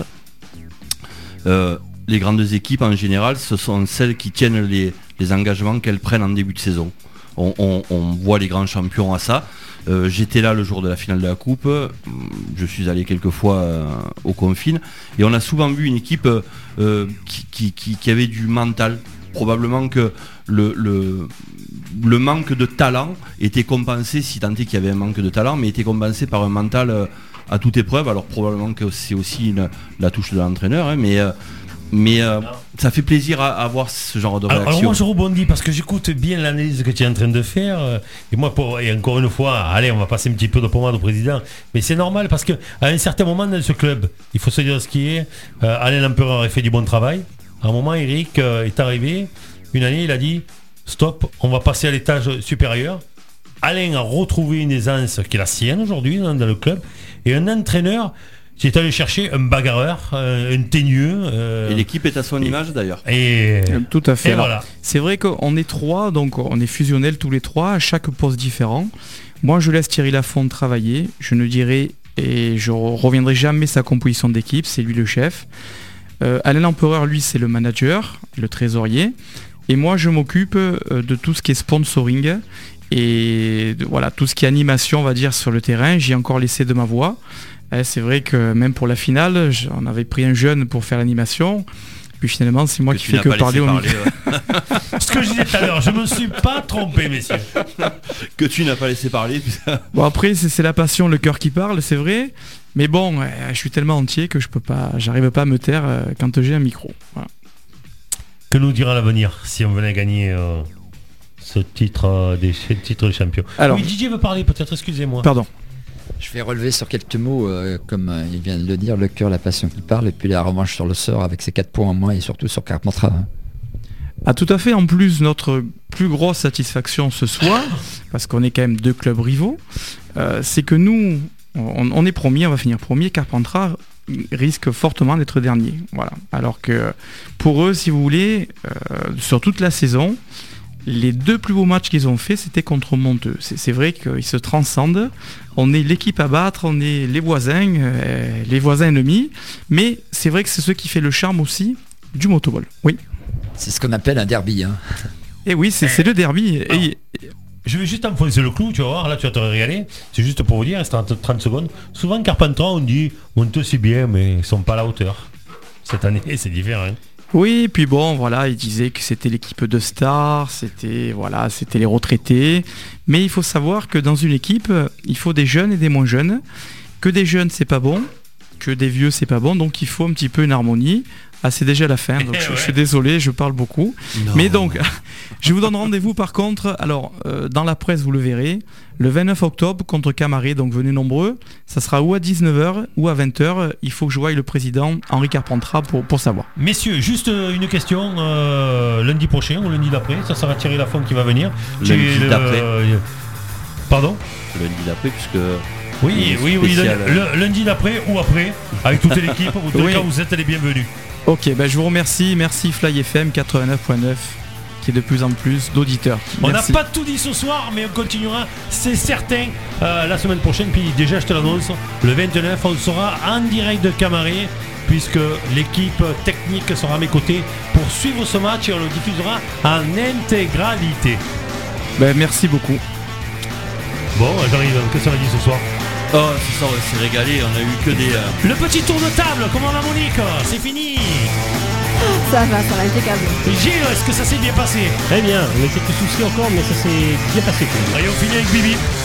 Euh, les grandes équipes en général, ce sont celles qui tiennent les, les engagements qu'elles prennent en début de saison. On, on, on voit les grands champions à ça. Euh, j'étais là le jour de la finale de la Coupe. Je suis allé quelques fois euh, au Confine. Et on a souvent vu une équipe euh, qui, qui, qui, qui avait du mental. Probablement que le, le, le manque de talent était compensé, si tant est qu'il y avait un manque de talent, mais était compensé par un mental euh, à toute épreuve. Alors probablement que c'est aussi une, la touche de l'entraîneur, hein, mais, euh, mais euh, ça fait plaisir à, à voir ce genre de réaction. Alors, alors moi je rebondis parce que j'écoute bien l'analyse que tu es en train de faire, euh, et moi pour, et encore une fois, allez, on va passer un petit peu de pommade au président, mais c'est normal parce que à un certain moment dans ce club, il faut se dire ce qui est. euh, Alain Lempereur a fait du bon travail. À un moment, Eric euh, est arrivé. Une année, il a dit stop, on va passer à l'étage supérieur. Alain a retrouvé une aisance qui est la sienne aujourd'hui dans, dans le club. Et un entraîneur qui est allé chercher un bagarreur, un, un teigneux. Euh, et l'équipe est à son et, image d'ailleurs. Et tout à fait. Et voilà. C'est vrai qu'on est trois, donc on est fusionnels tous les trois, à chaque poste différent. Moi, je laisse Thierry Lafont travailler. Je ne dirai et je ne reviendrai jamais sa composition d'équipe, c'est lui le chef. Euh, Alain L'Empereur, lui, c'est le manager, le trésorier. Et moi, je m'occupe euh, de tout ce qui est sponsoring et de, voilà, tout ce qui est animation, on va dire, sur le terrain. J'y ai encore laissé de ma voix. Euh, c'est vrai que même pour la finale, on avait pris un jeune pour faire l'animation. Puis finalement, c'est moi que qui fais que parler au parler, micro. ouais. Ce que je disais tout à l'heure, je me suis pas trompé, messieurs. Que tu n'as pas laissé parler. Bon, après, c'est, c'est la passion, le cœur qui parle, c'est vrai. Mais bon, euh, je suis tellement entier que je peux pas, j'arrive pas à me taire euh, quand j'ai un micro. Voilà. Que nous dira l'avenir si on venait gagner euh, ce titre, euh, des ce titre de champion. Alors, oui, Didier veut parler peut-être, excusez-moi. Pardon. Je vais relever sur quelques mots, euh, comme euh, il vient de le dire, le cœur, la passion qui parle, et puis la revanche sur le sort avec ses quatre points en moins et surtout sur Carpentras. Hein. Ah, tout à fait. En plus, notre plus grosse satisfaction ce soir, parce qu'on est quand même deux clubs rivaux, euh, c'est que nous, on, on est premier, on va finir premier. Carpentras risque fortement d'être dernier. Voilà. Alors que pour eux, si vous voulez, euh, sur toute la saison, les deux plus beaux matchs qu'ils ont fait, c'était contre Monteux. C'est, c'est vrai qu'ils se transcendent. On est l'équipe à battre, on est les voisins, euh, les voisins ennemis. Mais c'est vrai que c'est ce qui fait le charme aussi du motoball. Oui. C'est ce qu'on appelle un derby. Hein. Et oui, c'est, c'est le derby. Et, et, je vais juste enfoncer le clou, tu vas voir, là tu vas te régaler. C'est juste pour vous dire, c'est en trente secondes. Souvent, Carpentras, on dit, Monteux c'est bien, mais ils sont pas à la hauteur. Cette année, c'est différent. Hein. Oui, puis bon, voilà, il disait que c'était l'équipe de stars, c'était voilà, c'était les retraités. Mais il faut savoir que dans une équipe, il faut des jeunes et des moins jeunes. Que des jeunes, c'est pas bon. Que des vieux, c'est pas bon. Donc il faut un petit peu une harmonie. Ah, c'est déjà la fin, donc je, ouais. je suis désolé, je parle beaucoup. Non. Mais donc, je vous donne rendez-vous par contre, alors, euh, dans la presse, vous le verrez, le vingt-neuf octobre contre Camaret, donc venez nombreux. Ça sera ou à dix-neuf heures ou à vingt heures. Il faut que je voie le président Henri Carpentras pour, pour savoir. Messieurs, juste une question, euh, lundi prochain ou lundi d'après, ça sera Thierry Lafont qui va venir. Lundi le, d'après. Euh, pardon Lundi d'après, puisque... Oui, oui, oui, lundi, le, lundi d'après ou après, avec toute l'équipe, vous, tous oui. les cas, vous êtes les bienvenus. Ok, ben je vous remercie. Merci Fly F M quatre-vingt-neuf point neuf qui est de plus en plus d'auditeurs. On n'a pas tout dit ce soir, mais on continuera, c'est certain, euh, la semaine prochaine. Puis déjà, je te l'annonce, le vingt-neuf, on sera en direct de Camaret, puisque l'équipe technique sera à mes côtés pour suivre ce match et on le diffusera en intégralité. Ben, merci beaucoup. Bon, j'arrive, qu'est-ce qu'on a dit ce soir? Oh, c'est ça, on s'est régalé, on a eu que des... Euh... Le petit tour de table, comment va Monique? C'est fini. Ça va, ça va, impeccable. Gilles, est-ce que ça s'est bien passé? Très bien, on a quelques soucis encore, mais ça s'est bien passé. Et on finit avec Bibi.